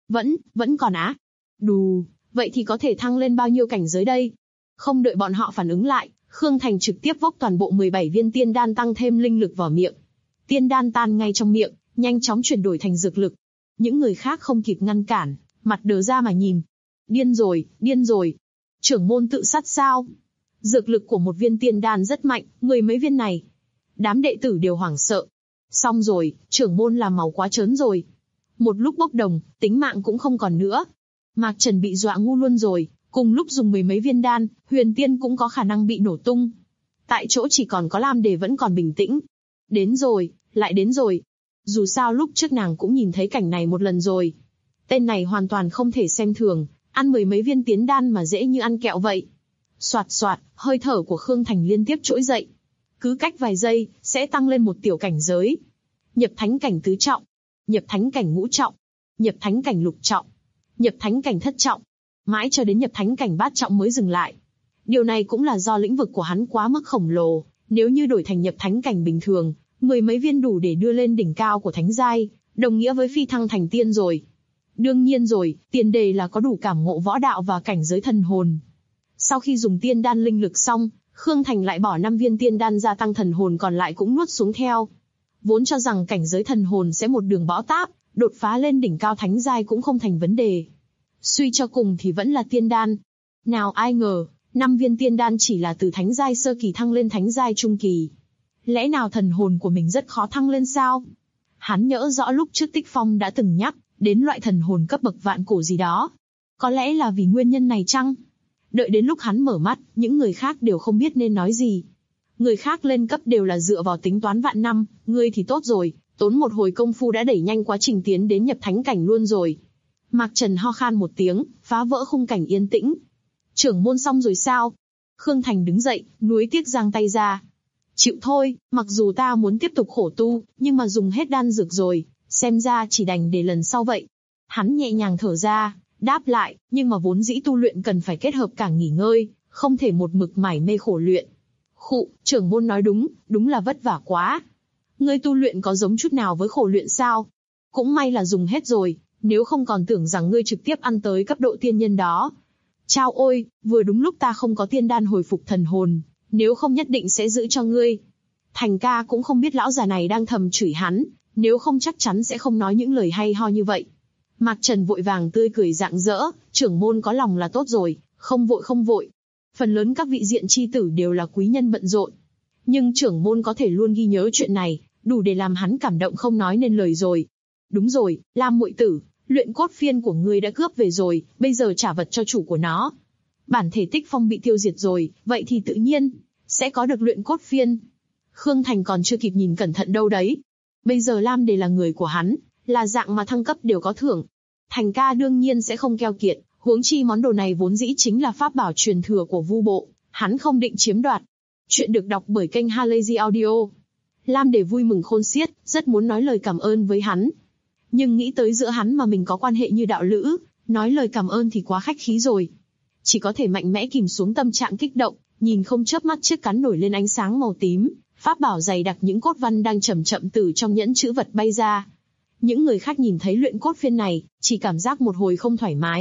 Vẫn còn á. Đù, vậy thì có thể thăng lên bao nhiêu cảnh giới đây? Không đợi bọn họ phản ứng lại, Khương Thành trực tiếp vốc toàn bộ 17 viên tiên đan tăng thêm linh lực vào miệng. Tiên đan tan ngay trong miệng, nhanh chóng chuyển đổi thành dược lực. Những người khác không kịp ngăn cản, mặt đờ ra mà nhìn. Điên rồi. Trưởng môn tự sát sao? Dược lực của một viên tiên đan rất mạnh, 10 mấy viên này. Đám đệ tử đều hoảng sợ. Xong rồi, trưởng môn làm màu quá trớn rồi. Một lúc bốc đồng, tính mạng cũng không còn nữa. Mạc Trần bị dọa ngu luôn rồi, cùng lúc dùng 10 mấy viên đan, huyền tiên cũng có khả năng bị nổ tung. Tại chỗ chỉ còn có Lam Đề vẫn còn bình tĩnh. Đến rồi, lại đến rồi. Dù sao lúc trước nàng cũng nhìn thấy cảnh này một lần rồi. Tên này hoàn toàn không thể xem thường, ăn 10 mấy viên tiến đan mà dễ như ăn kẹo vậy. Soạt soạt, hơi thở của Khương Thành liên tiếp trỗi dậy. Cứ cách vài giây, sẽ tăng lên một tiểu cảnh giới. Nhập thánh cảnh tứ trọng, nhập thánh cảnh ngũ trọng, nhập thánh cảnh lục trọng, nhập thánh cảnh thất trọng, mãi cho đến nhập thánh cảnh bát trọng mới dừng lại. Điều này cũng là do lĩnh vực của hắn quá mức khổng lồ, nếu như đổi thành nhập thánh cảnh bình thường, 10 mấy viên đủ để đưa lên đỉnh cao của thánh giai, đồng nghĩa với phi thăng thành tiên rồi. Đương nhiên rồi, tiền đề là có đủ cảm ngộ võ đạo và cảnh giới thần hồn. Sau khi dùng tiên đan linh lực xong, Khương Thành lại bỏ 5 viên tiên đan gia tăng thần hồn còn lại cũng nuốt xuống theo. Vốn cho rằng cảnh giới thần hồn sẽ một đường bão táp, đột phá lên đỉnh cao thánh giai cũng không thành vấn đề. Suy cho cùng thì vẫn là tiên đan. Nào ai ngờ, 5 viên tiên đan chỉ là từ thánh giai sơ kỳ thăng lên thánh giai trung kỳ. Lẽ nào thần hồn của mình rất khó thăng lên sao? Hắn nhớ rõ lúc trước Tích Phong đã từng nhắc đến loại thần hồn cấp bậc vạn cổ gì đó. Có lẽ là vì nguyên nhân này chăng? Đợi đến lúc hắn mở mắt, những người khác đều không biết nên nói gì. Người khác lên cấp đều là dựa vào tính toán vạn năm, ngươi thì tốt rồi, tốn một hồi công phu đã đẩy nhanh quá trình tiến đến nhập thánh cảnh luôn rồi. Mạc Trần ho khan một tiếng, phá vỡ khung cảnh yên tĩnh. Trưởng môn xong rồi sao? Khương Thành đứng dậy, nuối tiếc giang tay ra. Chịu thôi, mặc dù ta muốn tiếp tục khổ tu, nhưng mà dùng hết đan dược rồi, xem ra chỉ đành để lần sau vậy. Hắn nhẹ nhàng thở ra, đáp lại, nhưng mà vốn dĩ tu luyện cần phải kết hợp cả nghỉ ngơi, không thể một mực mải mê khổ luyện. Khụ, trưởng môn nói đúng là vất vả quá. Ngươi tu luyện có giống chút nào với khổ luyện sao? Cũng may là dùng hết rồi, nếu không còn tưởng rằng ngươi trực tiếp ăn tới cấp độ tiên nhân đó. Chao ôi, vừa đúng lúc ta không có tiên đan hồi phục thần hồn, nếu không nhất định sẽ giữ cho ngươi. Thành ca cũng không biết lão già này đang thầm chửi hắn, nếu không chắc chắn sẽ không nói những lời hay ho như vậy. Mạc Trần vội vàng tươi cười rạng rỡ, trưởng môn có lòng là tốt rồi, không vội. Phần lớn các vị diện chi tử đều là quý nhân bận rộn. Nhưng trưởng môn có thể luôn ghi nhớ chuyện này, đủ để làm hắn cảm động không nói nên lời rồi. Đúng rồi, Lam muội tử, luyện cốt phiên của ngươi đã cướp về rồi, bây giờ trả vật cho chủ của nó. Bản thể Tích Phong bị tiêu diệt rồi, vậy thì tự nhiên sẽ có được luyện cốt phiên. Khương Thành còn chưa kịp nhìn cẩn thận đâu đấy. Bây giờ Lam Đề là người của hắn, là dạng mà thăng cấp đều có thưởng. Thành ca đương nhiên sẽ không keo kiệt, huống chi món đồ này vốn dĩ chính là pháp bảo truyền thừa của Vu bộ, hắn không định chiếm đoạt. Chuyện được đọc bởi kênh Halazy Audio. Lam Đề vui mừng khôn xiết, rất muốn nói lời cảm ơn với hắn. Nhưng nghĩ tới giữa hắn mà mình có quan hệ như đạo lữ, nói lời cảm ơn thì quá khách khí rồi. Chỉ có thể mạnh mẽ kìm xuống tâm trạng kích động, nhìn không chớp mắt chiếc cắn nổi lên ánh sáng màu tím, pháp bảo dày đặc những cốt văn đang chậm chậm từ trong nhẫn chữ vật bay ra. Những người khác nhìn thấy luyện cốt phiên này, chỉ cảm giác một hồi không thoải mái,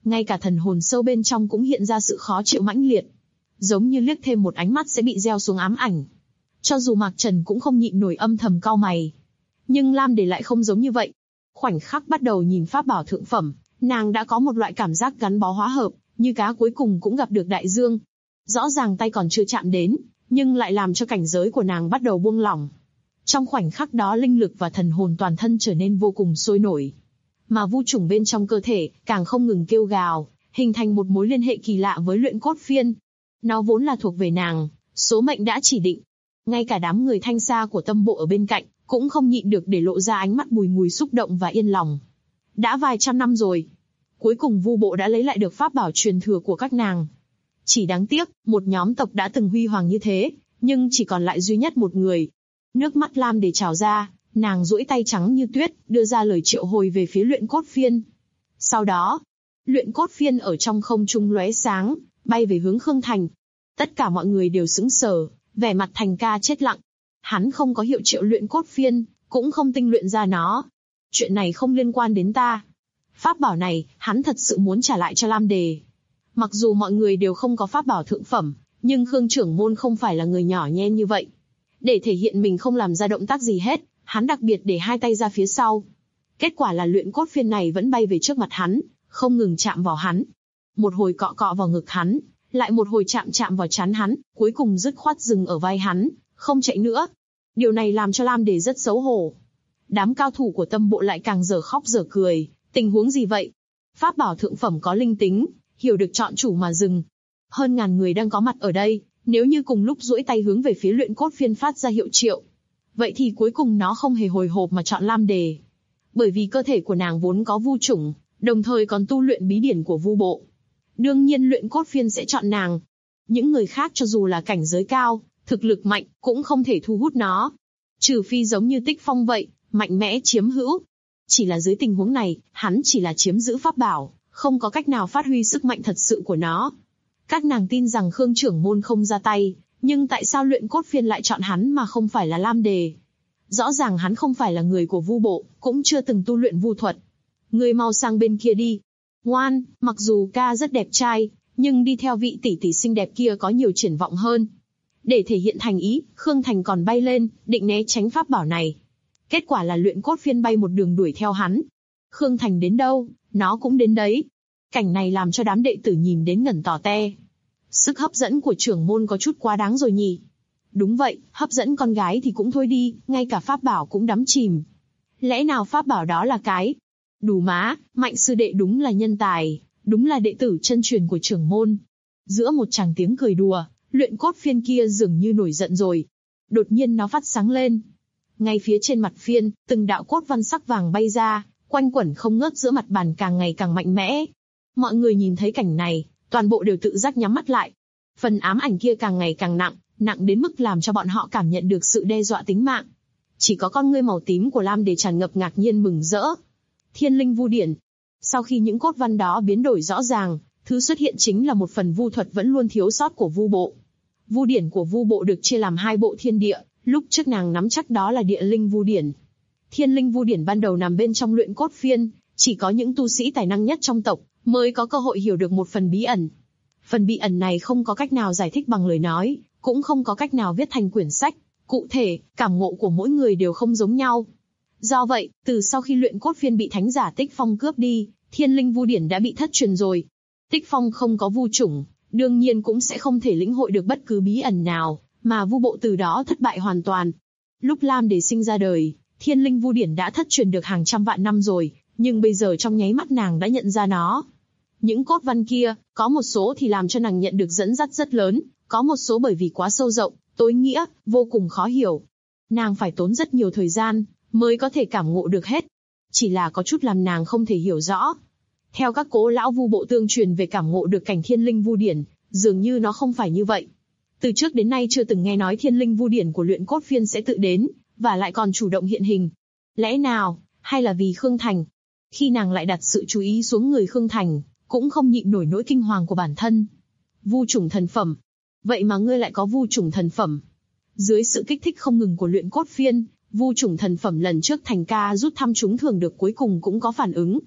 Ngay cả thần hồn sâu bên trong cũng hiện ra sự khó chịu mãnh liệt. Giống như liếc thêm một ánh mắt sẽ bị gieo xuống ám ảnh. Cho dù Mạc Trần cũng không nhịn nổi âm thầm cau mày. Nhưng Lam Đề lại không giống như vậy. Khoảnh khắc bắt đầu nhìn pháp bảo thượng phẩm, nàng đã có một loại cảm giác gắn bó hóa hợp, như cá cuối cùng cũng gặp được đại dương. Rõ ràng tay còn chưa chạm đến, nhưng lại làm cho cảnh giới của nàng bắt đầu buông lỏng. Trong khoảnh khắc đó linh lực và thần hồn toàn thân trở nên vô cùng sôi nổi. Mà vu trùng bên trong cơ thể càng không ngừng kêu gào, hình thành một mối liên hệ kỳ lạ với luyện cốt phiên. Nó vốn là thuộc về nàng, số mệnh đã chỉ định. Ngay cả đám người thanh xa của Tâm Bộ ở bên cạnh, cũng không nhịn được để lộ ra ánh mắt bùi ngùi xúc động và yên lòng. Đã vài trăm năm rồi, cuối cùng Vu Bộ đã lấy lại được pháp bảo truyền thừa của các nàng. Chỉ đáng tiếc, một nhóm tộc đã từng huy hoàng như thế, nhưng chỉ còn lại duy nhất một người. Nước mắt Lam Đề trào ra, nàng duỗi tay trắng như tuyết, đưa ra lời triệu hồi về phía luyện cốt phiên. Sau đó, luyện cốt phiên ở trong không trung lóe sáng, bay về hướng Khương Thành. Tất cả mọi người đều sững sờ, vẻ mặt Thành Ca chết lặng. Hắn không có hiệu triệu luyện cốt phiên, cũng không tinh luyện ra nó. Chuyện này không liên quan đến ta. Pháp bảo này, hắn thật sự muốn trả lại cho Lam Đề. Mặc dù mọi người đều không có pháp bảo thượng phẩm, nhưng Khương trưởng môn không phải là người nhỏ nhen như vậy. Để thể hiện mình không làm ra động tác gì hết, hắn đặc biệt để hai tay ra phía sau. Kết quả là luyện cốt phiên này vẫn bay về trước mặt hắn, không ngừng chạm vào hắn. Một hồi cọ cọ vào ngực hắn, lại một hồi chạm vào trán hắn, cuối cùng dứt khoát dừng ở vai hắn, không chạy nữa. Điều này làm cho Lam Đề rất xấu hổ. Đám cao thủ của Tâm Bộ lại càng dở khóc dở cười, tình huống gì vậy? Pháp bảo thượng phẩm có linh tính, hiểu được chọn chủ mà dừng. Hơn ngàn người đang có mặt ở đây, nếu như cùng lúc duỗi tay hướng về phía luyện cốt phiên phát ra hiệu triệu, vậy thì cuối cùng nó không hề hồi hộp mà chọn Lam Đề. Bởi vì cơ thể của nàng vốn có vu chủng, đồng thời còn tu luyện bí điển của Vu Bộ. Đương nhiên luyện cốt phiên sẽ chọn nàng. Những người khác cho dù là cảnh giới cao, thực lực mạnh, cũng không thể thu hút nó. Trừ phi giống như Tích Phong vậy, mạnh mẽ chiếm hữu. Chỉ là dưới tình huống này, hắn chỉ là chiếm giữ pháp bảo, không có cách nào phát huy sức mạnh thật sự của nó. Các nàng tin rằng Khương trưởng môn không ra tay, nhưng tại sao luyện cốt phiên lại chọn hắn mà không phải là Lam Đề? Rõ ràng hắn không phải là người của Vu Bộ, cũng chưa từng tu luyện vu thuật. Ngươi mau sang bên kia đi. Ngoan, mặc dù ca rất đẹp trai, nhưng đi theo vị tỷ tỷ xinh đẹp kia có nhiều triển vọng hơn. Để thể hiện thành ý, Khương Thành còn bay lên, định né tránh pháp bảo này. Kết quả là luyện cốt phiên bay một đường đuổi theo hắn. Khương Thành đến đâu, nó cũng đến đấy. Cảnh này làm cho đám đệ tử nhìn đến ngẩn tò te. Sức hấp dẫn của trưởng môn có chút quá đáng rồi nhỉ. Đúng vậy, hấp dẫn con gái thì cũng thôi đi, ngay cả pháp bảo cũng đắm chìm. Lẽ nào pháp bảo đó là cái? Đủ má, Mạnh sư đệ đúng là nhân tài, đúng là đệ tử chân truyền của trưởng môn. Giữa một tràng tiếng cười đùa, luyện cốt phiên kia dường như nổi giận rồi. Đột nhiên nó phát sáng lên. Ngay phía trên mặt phiên, từng đạo cốt văn sắc vàng bay ra, quanh quẩn không ngớt giữa mặt bàn càng ngày càng mạnh mẽ. Mọi người nhìn thấy cảnh này, toàn bộ đều tự giác nhắm mắt lại. Phần ám ảnh kia càng ngày càng nặng, nặng đến mức làm cho bọn họ cảm nhận được sự đe dọa tính mạng. Chỉ có con ngươi màu tím của Lam Đề tràn ngập ngạc nhiên mừng rỡ. Thiên linh vu điển. Sau khi những cốt văn đó biến đổi rõ ràng, thứ xuất hiện chính là một phần vu thuật vẫn luôn thiếu sót của Vu Bộ. Vu điển của Vu Bộ được chia làm hai bộ thiên địa, lúc trước nàng nắm chắc đó là địa linh vu điển. Thiên linh vu điển ban đầu nằm bên trong luyện cốt phiên, chỉ có những tu sĩ tài năng nhất trong tộc mới có cơ hội hiểu được một phần bí ẩn. Phần bí ẩn này không có cách nào giải thích bằng lời nói, cũng không có cách nào viết thành quyển sách. Cụ thể, cảm ngộ của mỗi người đều không giống nhau. Do vậy, từ sau khi luyện cốt phiên bị thánh giả Tích Phong cướp đi, thiên linh vu điển đã bị thất truyền rồi. Tích Phong không có vu chủng, đương nhiên cũng sẽ không thể lĩnh hội được bất cứ bí ẩn nào, mà Vu Bộ từ đó thất bại hoàn toàn. Lúc Lam Đề sinh ra đời, thiên linh vu điển đã thất truyền được hàng trăm vạn năm rồi, nhưng bây giờ trong nháy mắt nàng đã nhận ra nó. Những cốt văn kia, có một số thì làm cho nàng nhận được dẫn dắt rất lớn, có một số bởi vì quá sâu rộng, tối nghĩa, vô cùng khó hiểu. Nàng phải tốn rất nhiều thời gian, mới có thể cảm ngộ được hết. Chỉ là có chút làm nàng không thể hiểu rõ. Theo các cố lão Vu Bộ tương truyền về cảm ngộ được cảnh thiên linh vu điển, dường như nó không phải như vậy. Từ trước đến nay chưa từng nghe nói thiên linh vu điển của luyện cốt phiên sẽ tự đến, và lại còn chủ động hiện hình. Lẽ nào, hay là vì Khương Thành? Khi nàng lại đặt sự chú ý xuống người Khương Thành, cũng không nhịn nổi nỗi kinh hoàng của bản thân. Vu chủng thần phẩm. Vậy mà ngươi lại có vu chủng thần phẩm. Dưới sự kích thích không ngừng của luyện cốt phiên, vu chủng thần phẩm lần trước Thành Ca rút thăm trúng thường được cuối cùng cũng có phản ứng.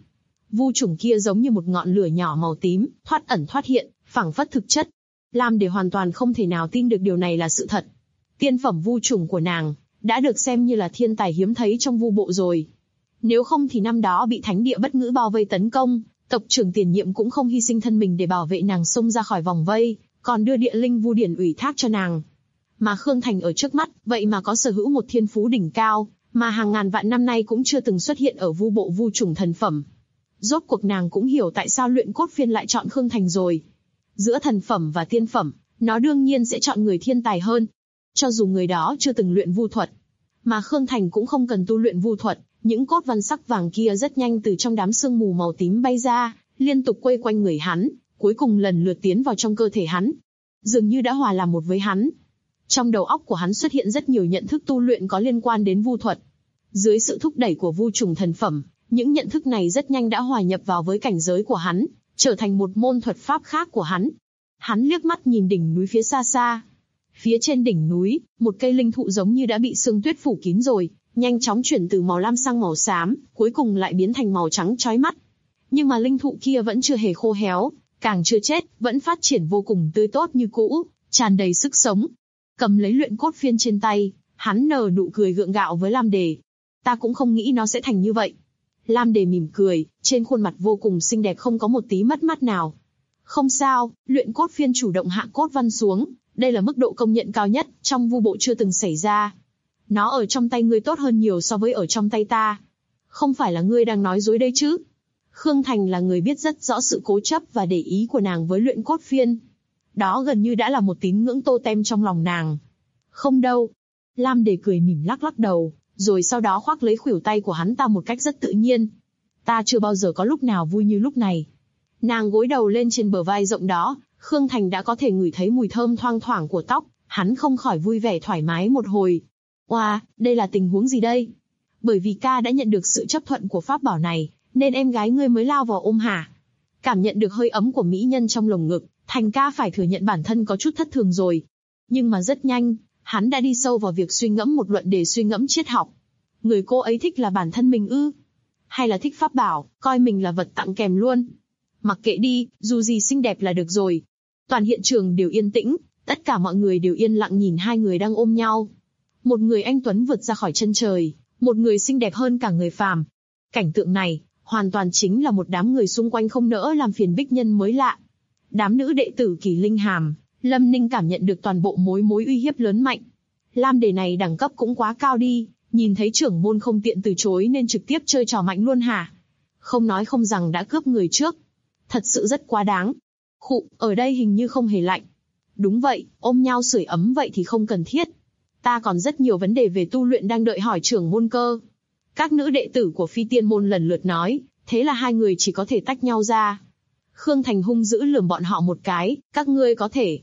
Vu trùng kia giống như một ngọn lửa nhỏ màu tím, thoát ẩn thoát hiện, phảng phất thực chất. Lam Đề hoàn toàn không thể nào tin được điều này là sự thật. Tiên phẩm vu trùng của nàng đã được xem như là thiên tài hiếm thấy trong vu bộ rồi. Nếu không thì năm đó bị thánh địa bất ngữ bao vây tấn công, tộc trưởng tiền nhiệm cũng không hy sinh thân mình để bảo vệ nàng xông ra khỏi vòng vây, còn đưa địa linh vu điển ủy thác cho nàng. Mà Khương Thành ở trước mắt, vậy mà có sở hữu một thiên phú đỉnh cao, mà hàng ngàn vạn năm nay cũng chưa từng xuất hiện ở vu bộ vu trùng thần phẩm. Rốt cuộc nàng cũng hiểu tại sao Luyện Cốt Phiên lại chọn Khương Thành rồi. Giữa thần phẩm và tiên phẩm, nó đương nhiên sẽ chọn người thiên tài hơn. Cho dù người đó chưa từng luyện vu thuật, mà Khương Thành cũng không cần tu luyện vu thuật, những cốt văn sắc vàng kia rất nhanh từ trong đám sương mù màu tím bay ra, liên tục quay quanh người hắn, cuối cùng lần lượt tiến vào trong cơ thể hắn. Dường như đã hòa làm một với hắn. Trong đầu óc của hắn xuất hiện rất nhiều nhận thức tu luyện có liên quan đến vu thuật. Dưới sự thúc đẩy của vu trùng thần phẩm, những nhận thức này rất nhanh đã hòa nhập vào với cảnh giới của hắn, trở thành một môn thuật pháp khác của hắn. Hắn liếc mắt nhìn đỉnh núi phía xa xa. Phía trên đỉnh núi, một cây linh thụ giống như đã bị sương tuyết phủ kín rồi, nhanh chóng chuyển từ màu lam sang màu xám, cuối cùng lại biến thành màu trắng chói mắt. Nhưng mà linh thụ kia vẫn chưa hề khô héo, càng chưa chết, vẫn phát triển vô cùng tươi tốt như cũ, tràn đầy sức sống. Cầm lấy Luyện Cốt Phiên trên tay, hắn nở nụ cười gượng gạo với Lam Đề. Ta cũng không nghĩ nó sẽ thành như vậy. Lam Đề mỉm cười, trên khuôn mặt vô cùng xinh đẹp không có một tí mất mát nào. Không sao, Luyện Cốt Phiên chủ động hạ cốt văn xuống, đây là mức độ công nhận cao nhất, trong vu bộ chưa từng xảy ra. Nó ở trong tay ngươi tốt hơn nhiều so với ở trong tay ta. Không phải là ngươi đang nói dối đây chứ? Khương Thành là người biết rất rõ sự cố chấp và để ý của nàng với Luyện Cốt Phiên. Đó gần như đã là một tín ngưỡng tô tem trong lòng nàng. Không đâu. Lam Đề cười mỉm lắc lắc đầu, rồi sau đó khoác lấy khuỷu tay của hắn ta một cách rất tự nhiên. Ta chưa bao giờ có lúc nào vui như lúc này. Nàng gối đầu lên trên bờ vai rộng đó, Khương Thành đã có thể ngửi thấy mùi thơm thoang thoảng của tóc, hắn không khỏi vui vẻ thoải mái một hồi. Oa, đây là tình huống gì đây? Bởi vì ca đã nhận được sự chấp thuận của pháp bảo này, nên em gái ngươi mới lao vào ôm hả? Cảm nhận được hơi ấm của mỹ nhân trong lồng ngực, Thành ca phải thừa nhận bản thân có chút thất thường rồi. Nhưng mà rất nhanh, hắn đã đi sâu vào việc suy ngẫm một luận đề suy ngẫm triết học. Người cô ấy thích là bản thân mình ư? Hay là thích pháp bảo, coi mình là vật tặng kèm luôn? Mặc kệ đi, dù gì xinh đẹp là được rồi. Toàn hiện trường đều yên tĩnh, tất cả mọi người đều yên lặng nhìn hai người đang ôm nhau. Một người anh tuấn vượt ra khỏi chân trời, một người xinh đẹp hơn cả người phàm. Cảnh tượng này, hoàn toàn chính là một đám người xung quanh không nỡ làm phiền Bích Nhân mới lạ. Đám nữ đệ tử Kỳ Linh Hàm, Lâm Ninh cảm nhận được toàn bộ mối uy hiếp lớn mạnh. Lam Đề này đẳng cấp cũng quá cao đi, nhìn thấy trưởng môn không tiện từ chối nên trực tiếp chơi trò mạnh luôn hả? Không nói không rằng đã cướp người trước. Thật sự rất quá đáng. Khụ, ở đây hình như không hề lạnh. Đúng vậy, ôm nhau sưởi ấm vậy thì không cần thiết. Ta còn rất nhiều vấn đề về tu luyện đang đợi hỏi trưởng môn cơ. Các nữ đệ tử của Phi Tiên môn lần lượt nói, thế là hai người chỉ có thể tách nhau ra. Khương Thành hung dữ lườm bọn họ một cái, các ngươi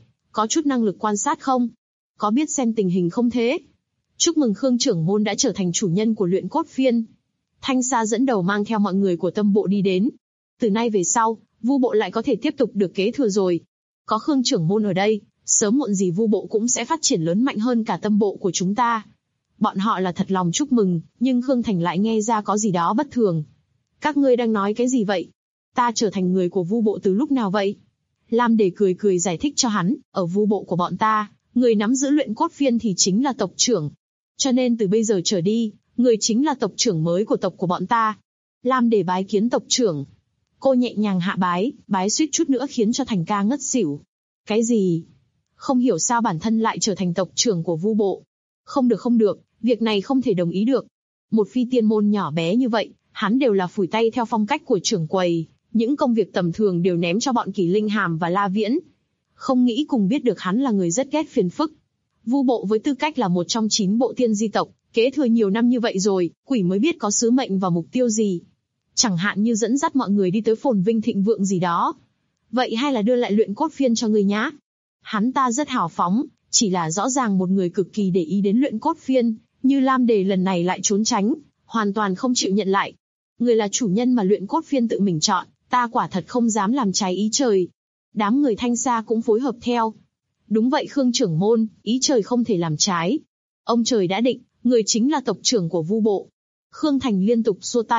có chút năng lực quan sát không? Có biết xem tình hình không thế? Chúc mừng Khương trưởng môn đã trở thành chủ nhân của Luyện Cốt Phiên. Thanh Sa dẫn đầu mang theo mọi người của Tâm bộ đi đến. Từ nay về sau, vu bộ lại có thể tiếp tục được kế thừa rồi. Có Khương trưởng môn ở đây, sớm muộn gì vu bộ cũng sẽ phát triển lớn mạnh hơn cả Tâm bộ của chúng ta. Bọn họ là thật lòng chúc mừng, nhưng Khương Thành lại nghe ra có gì đó bất thường. Các ngươi đang nói cái gì vậy? Ta trở thành người của vu bộ từ lúc nào vậy? Lam Đề cười cười giải thích cho hắn, ở vu bộ của bọn ta, người nắm giữ Luyện Cốt Phiên thì chính là tộc trưởng. Cho nên từ bây giờ trở đi, người chính là tộc trưởng mới của tộc của bọn ta. Lam Đề bái kiến tộc trưởng. Cô nhẹ nhàng hạ bái suýt chút nữa khiến cho Thành ca ngất xỉu. Cái gì? Không hiểu sao bản thân lại trở thành tộc trưởng của vu bộ. Không được, việc này không thể đồng ý được. Một Phi Tiên môn nhỏ bé như vậy, hắn đều là phủi tay theo phong cách của trưởng quầy, những công việc tầm thường đều ném cho bọn Kỳ Linh Hàm và La Viễn. Không nghĩ cùng biết được hắn là người rất ghét phiền phức. Vu bộ với tư cách là một trong 9 bộ tiên di tộc, kế thừa nhiều năm như vậy rồi, quỷ mới biết có sứ mệnh và mục tiêu gì. Chẳng hạn như dẫn dắt mọi người đi tới phồn vinh thịnh vượng gì đó. Vậy hay là đưa lại Luyện Cốt Phiên cho người nhá? Hắn ta rất hào phóng, chỉ là rõ ràng một người cực kỳ để ý đến Luyện Cốt Phiên, như Lam Đề lần này lại trốn tránh, hoàn toàn không chịu nhận lại. Người là chủ nhân mà Luyện Cốt Phiên tự mình chọn, ta quả thật không dám làm trái ý trời. Đám người Thanh Sa cũng phối hợp theo. Đúng vậy Khương trưởng môn, ý trời không thể làm trái. Ông trời đã định, người chính là tộc trưởng của vu bộ. Khương Thành liên tục xua tay,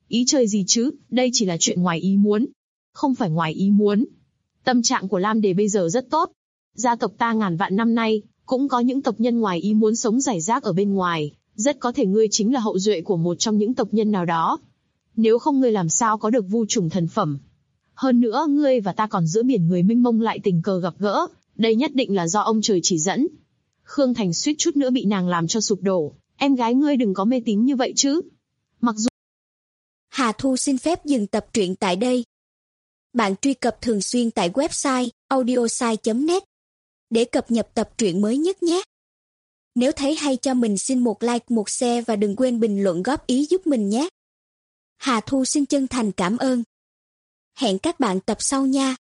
Ý trời gì chứ, đây chỉ là chuyện ngoài ý muốn. Không phải ngoài ý muốn. Tâm trạng của Lam Đề bây giờ rất tốt. Gia tộc ta ngàn vạn năm nay, cũng có những tộc nhân ngoài ý muốn sống rải rác ở bên ngoài. Rất có thể ngươi chính là hậu duệ của một trong những tộc nhân nào đó. Nếu không ngươi làm sao có được vu trùng thần phẩm. Hơn nữa ngươi và ta còn giữa biển người mênh mông lại tình cờ gặp gỡ. Đây nhất định là do ông trời chỉ dẫn. Khương Thành suýt chút nữa bị nàng làm cho sụp đổ. Em gái ngươi đừng có mê tín như vậy chứ. Mặc dù Hà Thu xin phép dừng tập truyện tại đây. Bạn truy cập thường xuyên tại website audiosai.net để cập nhật tập truyện mới nhất nhé. Nếu thấy hay cho mình xin một like, một share và đừng quên bình luận góp ý giúp mình nhé. Hà Thu xin chân thành cảm ơn. Hẹn các bạn tập sau nha.